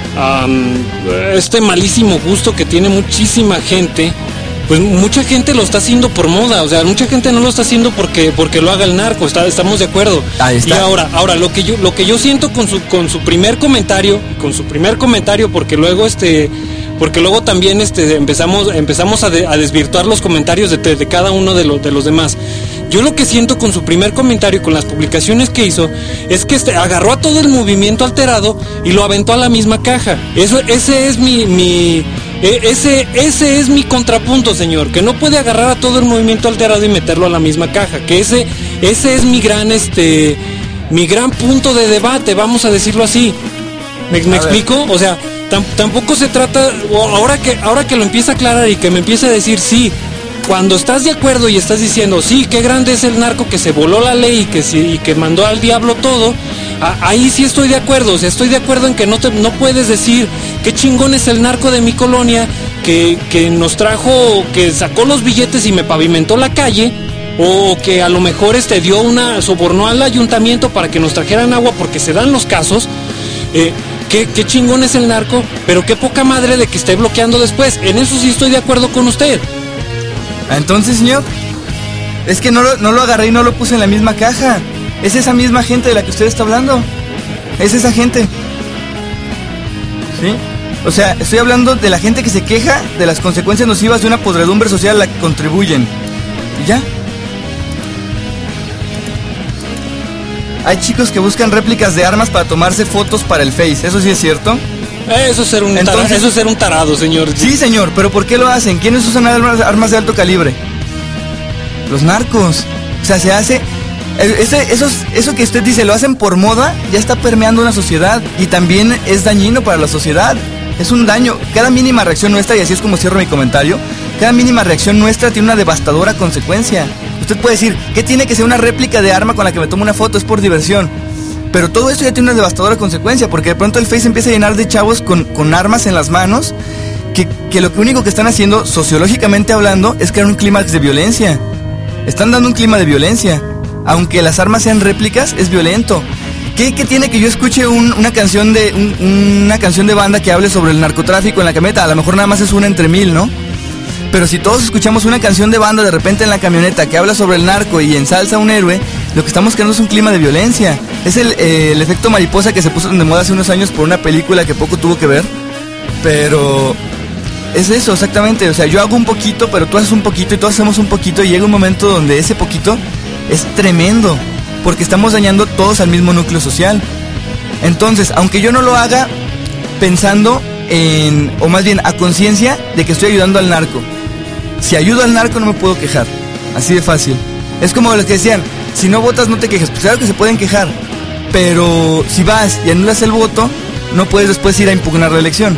Speaker 5: malísimo gusto que tiene muchísima gente, pues mucha gente lo está haciendo por moda. O sea, mucha gente no lo está haciendo porque lo haga el narco. Estamos de acuerdo.
Speaker 2: Ahí está.
Speaker 5: Y ahora lo que yo siento con su primer comentario, porque luego también empezamos a desvirtuar los comentarios de cada uno de los demás. Yo lo que siento con su primer comentario, con las publicaciones que hizo, es que agarró a todo el movimiento alterado y lo aventó a la misma caja. Ese es mi contrapunto, señor, que no puede agarrar a todo el movimiento alterado y meterlo a la misma caja. Que ese es mi gran punto de debate, vamos a decirlo así. ¿Me explico? O sea, tampoco se trata, ahora que lo empieza a aclarar y que me empieza a decir, sí, cuando estás de acuerdo y estás diciendo, sí, qué grande es el narco que se voló la ley y que mandó al diablo todo, ahí sí estoy de acuerdo. O sea, estoy de acuerdo en que no puedes decir qué chingón es el narco de mi colonia, que nos trajo, que sacó los billetes y me pavimentó la calle, o que a lo mejor sobornó al ayuntamiento para que nos trajeran agua, porque se dan los casos. Qué chingón es el narco, pero qué poca madre de que esté bloqueando después. En eso sí estoy de acuerdo con usted.
Speaker 2: Entonces, señor, es que no lo agarré y no lo puse en la misma caja. Es esa misma gente de la que usted está hablando. Es esa gente. ¿Sí? O sea, estoy hablando de la gente que se queja de las consecuencias nocivas de una podredumbre social a la que contribuyen. ¿Y ya? Hay chicos que buscan réplicas de armas para tomarse fotos para el Face. ¿Eso sí es cierto?
Speaker 5: Eso es ser un tarado, señor.
Speaker 2: Sí, señor, pero ¿por qué lo hacen? ¿Quiénes usan armas de alto calibre? Los narcos. O sea, se hace... Eso que usted dice, lo hacen por moda, ya está permeando una sociedad. Y también es dañino para la sociedad. Es un daño. Cada mínima reacción nuestra, y así es como cierro mi comentario, cada mínima reacción nuestra tiene una devastadora consecuencia. Usted puede decir, ¿qué tiene que ser una réplica de arma con la que me tomo una foto? Es por diversión. Pero todo esto ya tiene una devastadora consecuencia, porque de pronto el Face empieza a llenar de chavos con armas en las manos, que lo único que están haciendo, sociológicamente hablando, es crear un clímax de violencia. Están dando un clima de violencia. Aunque las armas sean réplicas, es violento. ¿Qué tiene que yo escuche una canción de banda que hable sobre el narcotráfico en la camioneta? A lo mejor nada más es una entre mil, ¿no? Pero si todos escuchamos una canción de banda de repente en la camioneta que habla sobre el narco y ensalza a un héroe, lo que estamos creando es un clima de violencia. Es el efecto mariposa que se puso de moda hace unos años por una película que poco tuvo que ver. Pero es eso, exactamente. O sea, yo hago un poquito, pero tú haces un poquito y todos hacemos un poquito, y llega un momento donde ese poquito es tremendo, porque estamos dañando todos al mismo núcleo social. Entonces, aunque yo no lo haga pensando o más bien a conciencia de que estoy ayudando al narco, si ayudo al narco no me puedo quejar, así de fácil. Es como los que decían, si no votas no te quejes. Pues claro que se pueden quejar, pero si vas y anulas el voto, no puedes después ir a impugnar la elección,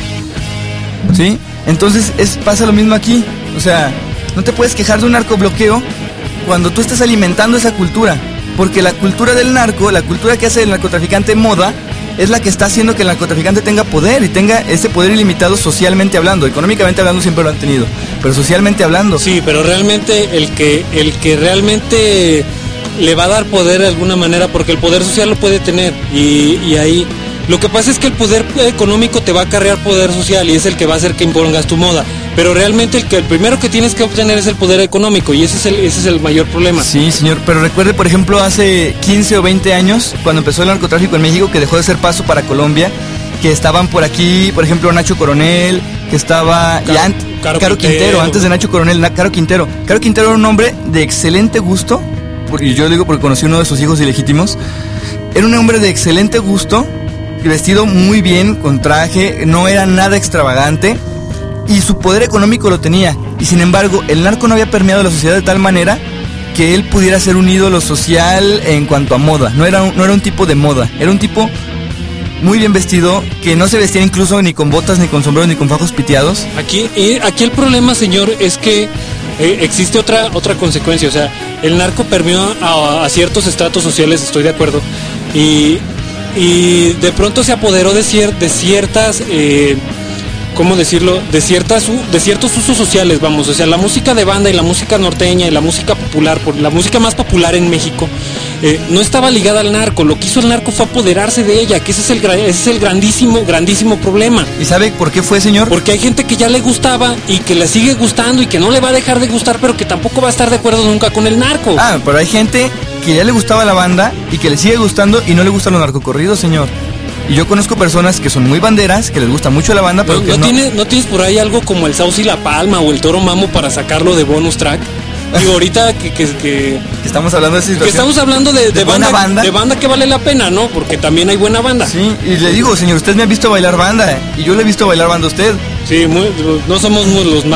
Speaker 2: ¿sí? Entonces pasa lo mismo aquí. O sea, no te puedes quejar de un narcobloqueo cuando tú estás alimentando esa cultura, porque la cultura del narco, la cultura que hace el narcotraficante moda, es la que está haciendo que el narcotraficante tenga poder, y tenga ese poder ilimitado socialmente hablando. Económicamente hablando siempre lo han tenido, pero socialmente hablando.
Speaker 5: Sí, pero realmente el que realmente le va a dar poder de alguna manera, porque el poder social lo puede tener, y ahí lo que pasa es que el poder económico te va a acarrear poder social, y es el que va a hacer que impongas tu moda. Pero realmente el primero que tienes que obtener es el poder económico, y ese es el mayor problema.
Speaker 2: Sí, señor, pero recuerde, por ejemplo, hace 15 o 20 años, cuando empezó el narcotráfico en México, que dejó de ser paso para Colombia, que estaban por aquí, por ejemplo, Nacho Coronel, que estaba... Caro Quintero, antes de Nacho Coronel, Caro Quintero. Caro Quintero era un hombre de excelente gusto, porque yo lo digo porque conocí uno de sus hijos ilegítimos. Era un hombre de excelente gusto, vestido muy bien, con traje, no era nada extravagante, y su poder económico lo tenía. Y sin embargo, el narco no había permeado la sociedad de tal manera que él pudiera ser un ídolo social en cuanto a moda. No era un tipo de moda, era un tipo muy bien vestido, que no se vestía incluso ni con botas, ni con sombreros, ni con fajos piteados.
Speaker 5: Aquí el problema, señor, es que existe otra consecuencia. O sea, el narco permeó a ciertos estratos sociales, estoy de acuerdo, y de pronto se apoderó de ciertas... ¿cómo decirlo? De ciertos usos sociales, vamos. O sea, la música de banda y la música norteña y la música popular, la música más popular en México, no estaba ligada al narco. Lo que hizo el narco fue apoderarse de ella, que ese es el grandísimo problema.
Speaker 2: ¿Y sabe por qué fue, señor?
Speaker 5: Porque hay gente que ya le gustaba y que le sigue gustando y que no le va a dejar de gustar, pero que tampoco va a estar de acuerdo nunca con el narco.
Speaker 2: Ah, pero hay gente que ya le gustaba la banda y que le sigue gustando y no le gustan los narcocorridos, señor. Y yo conozco personas que son muy banderas, que les gusta mucho la banda, pero
Speaker 5: ¿No tienes por ahí algo como el Sauce y la Palma o el Toro Mamo para sacarlo de bonus track? Digo, ahorita que
Speaker 2: estamos hablando de esa situación,
Speaker 5: que estamos hablando de
Speaker 2: banda,
Speaker 5: de banda que vale la pena, ¿no? Porque también hay buena banda.
Speaker 2: Sí, y le digo, señor, usted me ha visto bailar banda, y yo le he visto bailar banda a usted.
Speaker 5: Sí, no somos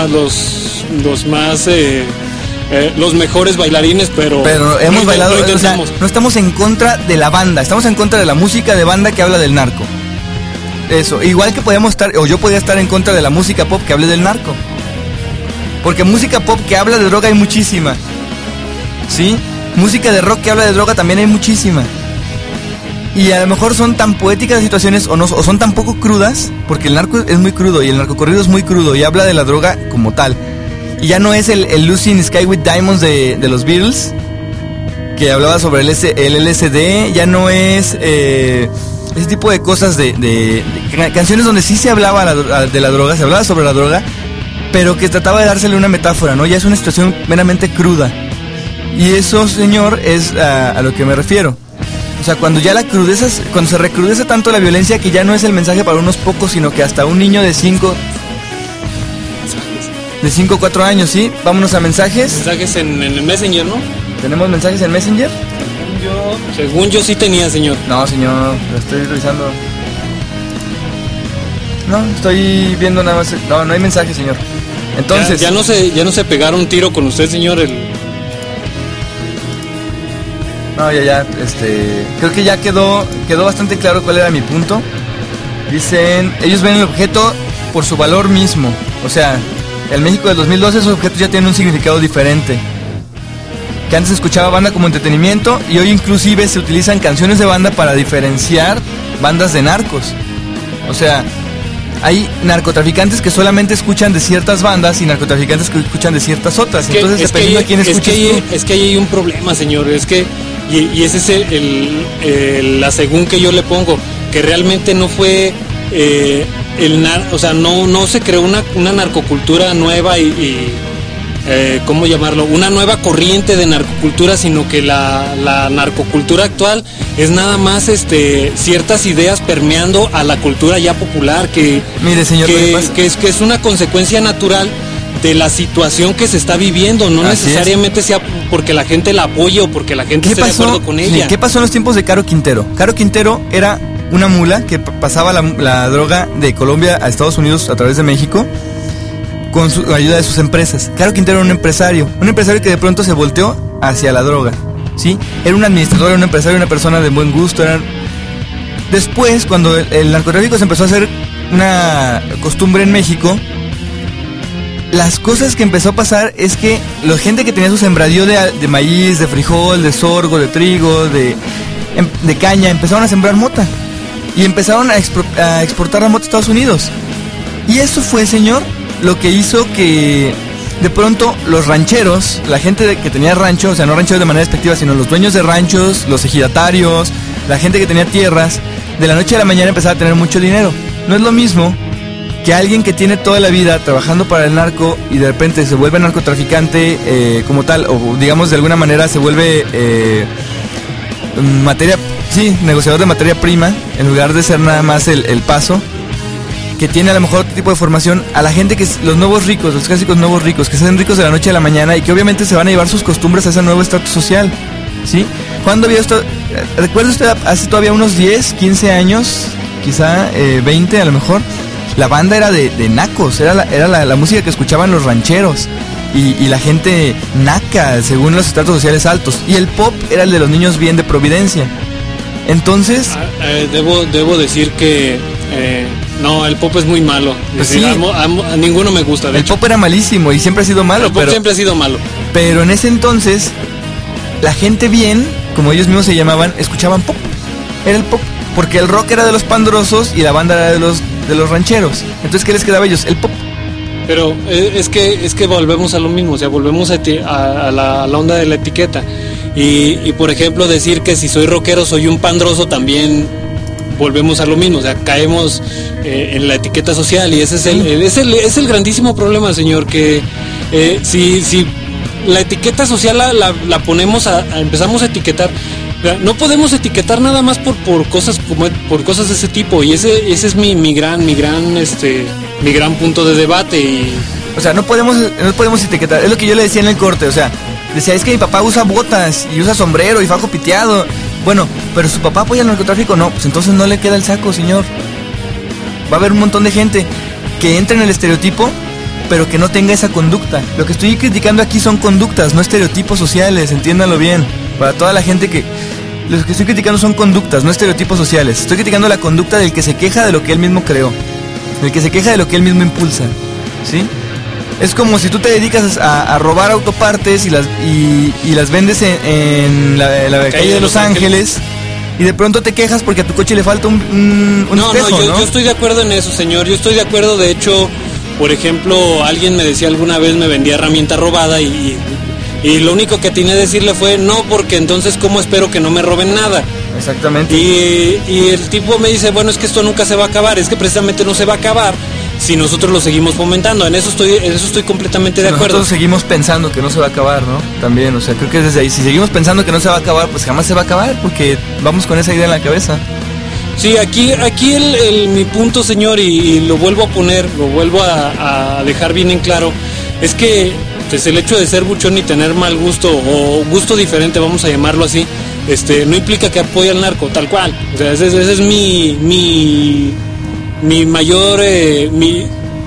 Speaker 5: los mejores bailarines, pero
Speaker 2: hemos bailado, o sea, no estamos en contra de la banda, estamos en contra de la música de banda que habla del narco. Eso, igual que podemos estar, o yo podría estar en contra de la música pop que hable del narco. Porque música pop que habla de droga hay muchísima, ¿sí? Música de rock que habla de droga también hay muchísima. Y a lo mejor son tan poéticas las situaciones, o son tan poco crudas, porque el narco es muy crudo, y el narcocorrido es muy crudo, y habla de la droga como tal. Y ya no es el Lucy in Sky with Diamonds de los Beatles, que hablaba sobre el LSD, ya no es ese tipo de cosas de canciones donde sí se hablaba de la droga, se hablaba sobre la droga, pero que trataba de dársele una metáfora, ¿no? Ya es una situación meramente cruda. Y eso, señor, es a lo que me refiero. O sea, cuando se recrudece tanto la violencia, que ya no es el mensaje para unos pocos, sino que hasta un niño de 5 o 4 años, ¿sí? Vámonos a mensajes.
Speaker 5: Mensajes en el Messenger, ¿no?
Speaker 2: ¿Tenemos mensajes en Messenger?
Speaker 5: Según yo sí tenía, señor.
Speaker 2: No, señor, lo estoy revisando. No, estoy viendo nada más. No hay mensaje, señor. Entonces...
Speaker 5: Ya no se pegaron un tiro con usted, señor,
Speaker 2: No, ya, creo que ya quedó bastante claro cuál era mi punto. Dicen, ellos ven el objeto por su valor mismo. O sea, en México del 2012 esos objetos ya tienen un significado diferente. Que antes se escuchaba banda como entretenimiento, y hoy inclusive se utilizan canciones de banda para diferenciar bandas de narcos. O sea, hay narcotraficantes que solamente escuchan de ciertas bandas y narcotraficantes que escuchan de ciertas otras. Entonces, dependiendo de quién escuches tú.
Speaker 5: Es que ahí hay un problema, señor. Es que, y ese es la según que yo le pongo, que realmente no fue o sea, no se creó una narcocultura nueva y ¿cómo llamarlo? Una nueva corriente de narcocultura, sino que la narcocultura actual es nada más ciertas ideas permeando a la cultura ya popular, que,
Speaker 2: mire, señor,
Speaker 5: que es una consecuencia natural de la situación que se está viviendo, no
Speaker 2: Así
Speaker 5: necesariamente sea porque la gente la apoye o porque la gente esté de acuerdo con ella.
Speaker 2: ¿Qué pasó en los tiempos de Caro Quintero? Caro Quintero era una mula que pasaba la droga de Colombia a Estados Unidos a través de México con ayuda de sus empresas. Caro Quintero era un empresario que de pronto se volteó hacia la droga, ¿sí? Era un administrador, era un empresario, una persona de buen gusto. Después, cuando el narcotráfico se empezó a hacer una costumbre en México, las cosas que empezó a pasar es que la gente que tenía su sembradío de maíz, de frijol, de sorgo, de trigo, de caña, empezaron a sembrar mota y empezaron a exportar la mota a Estados Unidos. Y eso fue, señor, lo que hizo que de pronto los rancheros, la gente que tenía rancho, o sea, no rancheros de manera despectiva, sino los dueños de ranchos, los ejidatarios, la gente que tenía tierras, de la noche a la mañana empezaba a tener mucho dinero. No es lo mismo que alguien que tiene toda la vida trabajando para el narco y de repente se vuelve narcotraficante como tal, o digamos de alguna manera se vuelve negociador de materia prima, en lugar de ser nada más el paso, que tiene a lo mejor otro tipo de formación, a la gente que es los nuevos ricos, los clásicos nuevos ricos, que se hacen ricos de la noche a la mañana y que obviamente se van a llevar sus costumbres a ese nuevo estatus social, ¿sí? ¿Cuándo había esto? ¿Recuerda usted hace todavía unos 10, 15 años, quizá 20 a lo mejor? La banda era de nacos, era la música que escuchaban los rancheros y la gente naca, según los estratos sociales altos, y el pop era el de los niños bien de Providencia. Entonces...
Speaker 5: Debo decir que... no, el pop es muy malo.
Speaker 2: Pues
Speaker 5: decir,
Speaker 2: sí.
Speaker 5: a ninguno me gusta.
Speaker 2: El pop era malísimo y siempre ha sido malo.
Speaker 5: El pop siempre ha sido malo.
Speaker 2: Pero en ese entonces, la gente bien, como ellos mismos se llamaban, escuchaban pop. Era el pop. Porque el rock era de los pandrosos y la banda era de los rancheros. Entonces, ¿qué les quedaba a ellos? El pop.
Speaker 5: Pero es que volvemos a lo mismo, o sea, volvemos a la onda de la etiqueta. Y por ejemplo, decir que si soy rockero soy un pandroso, también volvemos a lo mismo, o sea, caemos en la etiqueta social, y ese es el grandísimo problema, señor, que si la etiqueta social la ponemos empezamos a etiquetar. No podemos etiquetar nada más por cosas por cosas de ese tipo, y ese es mi gran punto de debate.
Speaker 2: O sea, no podemos etiquetar. Es lo que yo le decía en el corte, o sea, decía, es que mi papá usa botas y usa sombrero y fajo piteado. Bueno, pero su papá apoya el narcotráfico, no, pues entonces no le queda el saco, señor. Va a haber un montón de gente que entra en el estereotipo, pero que no tenga esa conducta. Lo que estoy criticando aquí son conductas, no estereotipos sociales, entiéndanlo bien. Para toda la gente lo que estoy criticando son conductas, no estereotipos sociales. Estoy criticando la conducta del que se queja de lo que él mismo creó, del que se queja de lo que él mismo impulsa, ¿sí? Es como si tú te dedicas a robar autopartes y las vendes en la calle de Los Ángeles, y de pronto te quejas porque a tu coche le falta un espejo, ¿no?
Speaker 5: Yo estoy de acuerdo en eso, señor. Yo estoy de acuerdo. De hecho, por ejemplo, alguien me decía alguna vez, me vendía herramienta robada y lo único que atiné a decirle fue no, porque entonces ¿cómo espero que no me roben nada?
Speaker 2: Exactamente.
Speaker 5: Y el tipo me dice, bueno, es que esto nunca se va a acabar. Es que precisamente no se va a acabar si nosotros lo seguimos fomentando. En eso estoy completamente de acuerdo.
Speaker 2: Nosotros seguimos pensando que no se va a acabar, ¿no? También, o sea, creo que desde ahí, si seguimos pensando que no se va a acabar, pues jamás se va a acabar, porque vamos con esa idea en la cabeza.
Speaker 5: Sí, aquí mi punto, señor, y lo vuelvo a poner, lo vuelvo a dejar bien en claro, es que pues, el hecho de ser buchón y tener mal gusto, o gusto diferente, vamos a llamarlo así, no implica que apoye al narco, tal cual. O sea, ese es mi mayor mi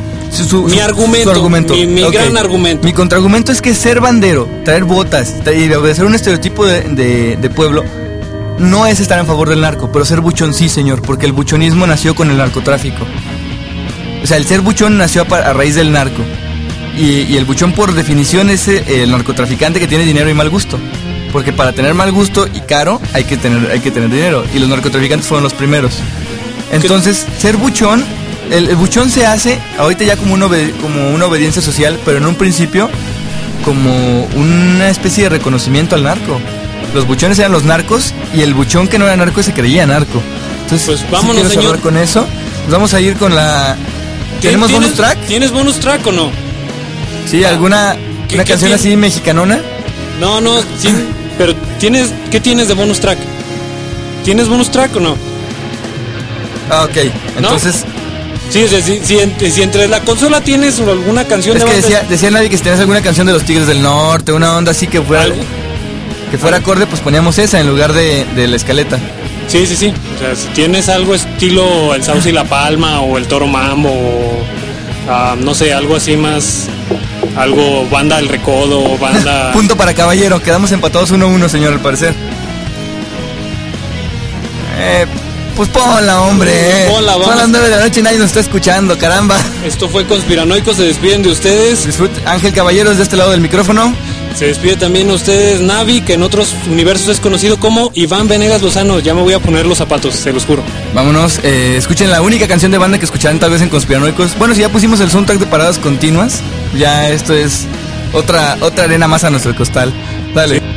Speaker 5: argumento, mi gran argumento.
Speaker 2: Mi contraargumento es que ser bandero, traer botas y obedecer un estereotipo de pueblo no es estar en favor del narco, pero ser buchón sí, señor, porque el buchonismo nació con el narcotráfico. O sea, el ser buchón nació a raíz del narco, y el buchón por definición es el narcotraficante que tiene dinero y mal gusto, porque para tener mal gusto y caro hay que tener dinero, y los narcotraficantes fueron los primeros. Entonces, ser buchón el buchón se hace ahorita ya como una obediencia social, pero en un principio como una especie de reconocimiento al narco. Los buchones eran los narcos y el buchón que no era narco se creía narco. Entonces,
Speaker 5: pues vámonos,
Speaker 2: si
Speaker 5: señor.
Speaker 2: Con eso, nos vamos a ir con la... ¿Tenemos bonus track?
Speaker 5: ¿Tienes bonus track o no?
Speaker 2: Sí, ¿alguna una canción
Speaker 5: tiene?
Speaker 2: así mexicanona?
Speaker 5: No, sí, pero ¿qué tienes de bonus track? ¿Tienes bonus track o no?
Speaker 2: Ah, ok, entonces...
Speaker 5: ¿No? Sí, si entre la consola tienes alguna canción
Speaker 2: es
Speaker 5: de
Speaker 2: que decía nadie que si tenías alguna canción de los Tigres del Norte, una onda así que fuera acorde, pues poníamos esa en lugar de la escaleta.
Speaker 5: Sí. O sea, si tienes algo estilo el Sauce y la Palma o el Toro Mambo o no sé, algo así más, algo Banda El Recodo, banda...
Speaker 2: Punto para Caballero, quedamos empatados 1-1, señor, al parecer. Pues ponla, hombre.
Speaker 5: Ponla, vamos.
Speaker 2: Son las 9 de la noche y nadie nos está escuchando, caramba.
Speaker 5: Esto fue Conspiranoicos, se despiden de ustedes.
Speaker 2: Ángel Caballeros de este lado del micrófono.
Speaker 5: Se despide también de ustedes Navi, que en otros universos es conocido como Iván Venegas Lozano. Ya me voy a poner los zapatos, se los juro.
Speaker 2: Vámonos, escuchen la única canción de banda que escucharán tal vez en Conspiranoicos. Bueno, si ya pusimos el soundtrack de Paradas Continuas, ya esto es otra arena más a nuestro costal. Dale. Sí.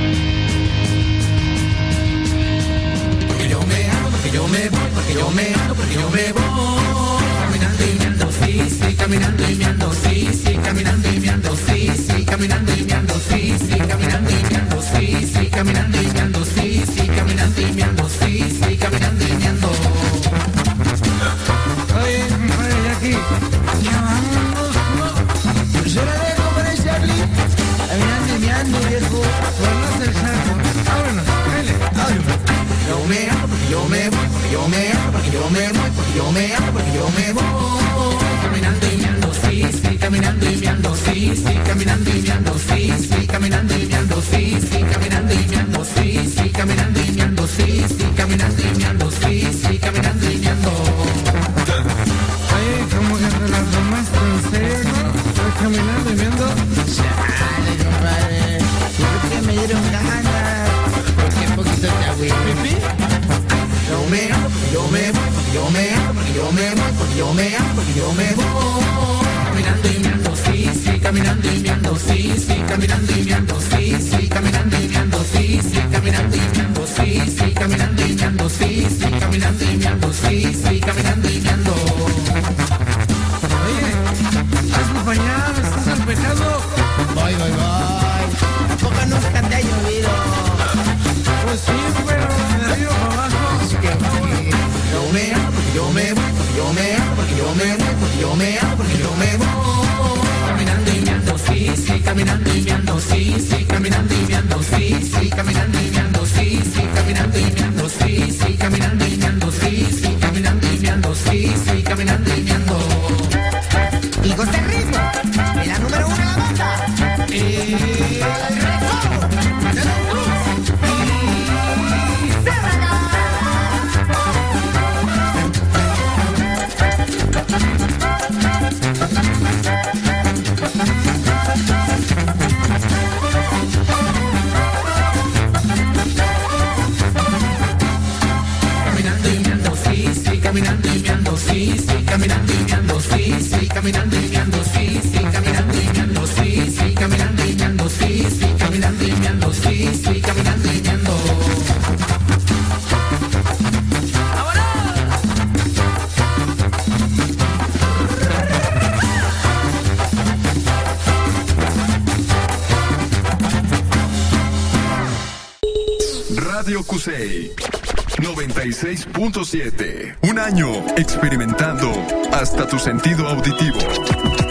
Speaker 10: Caminando y meando, sí, caminando y meando, sí, caminando y meando, sí, caminando y meando, sí, caminando y meando, sí, caminando y meando, sí, caminando y meando. Oye, Jackie, ya vámonos, yo la dejo para el Charlie, caminando y meando, viejo, vámonos del saco, vámonos, vámonos. Yo me amo porque yo me voy, porque yo me amo, porque yo me voy, porque yo me amo, porque yo me voy. Caminando y meando, sí, caminando y meando, sí, caminando y meando, sí, caminando y meando, sí, caminando y meando, sí, caminando y meando, sí, caminando y meando, sí, caminando y meando. Oye, como que te la tomaste en serio, ¿no? Estoy caminando y meando. Chale, compadre, ¿por qué me dieron ganas? Porque poquito te agüé. Yo me amo, porque yo me voy, porque yo me amo, porque yo me voy, porque yo me amo, porque yo me voy. Caminando y meando, sí, caminando y meando, sí, caminando y meando, sí, caminando y meando, sí, caminando y meando, sí, caminando y meando, sí, caminando y meando, sí, caminando y meando. Oye, ¿estás acompañado? ¿Estás al pecado? Voy. ¿A poco nunca te ha llovido? Pues sí, pero de arriba para abajo. Yo me amo, porque yo me voy, porque yo me amo, porque yo me voy, porque yo me amo, porque yo me voy. Caminando y meando, sí, caminando y meando, sí, caminando y meando, sí, caminando y meando, sí, caminando y meando, sí, caminando y meando, sí, caminando y meando, sí, caminando y meando. Y con este ritmo, en la número 1 de la banda. Caminando y meando, sí, caminando y meando, sí, caminando y meando, sí, caminando y meando, sí, caminando y meando, sí, caminando y meando, sí, caminando y meando.
Speaker 4: Radio Cusey 96.7. Un año experimentando hasta tu sentido auditivo.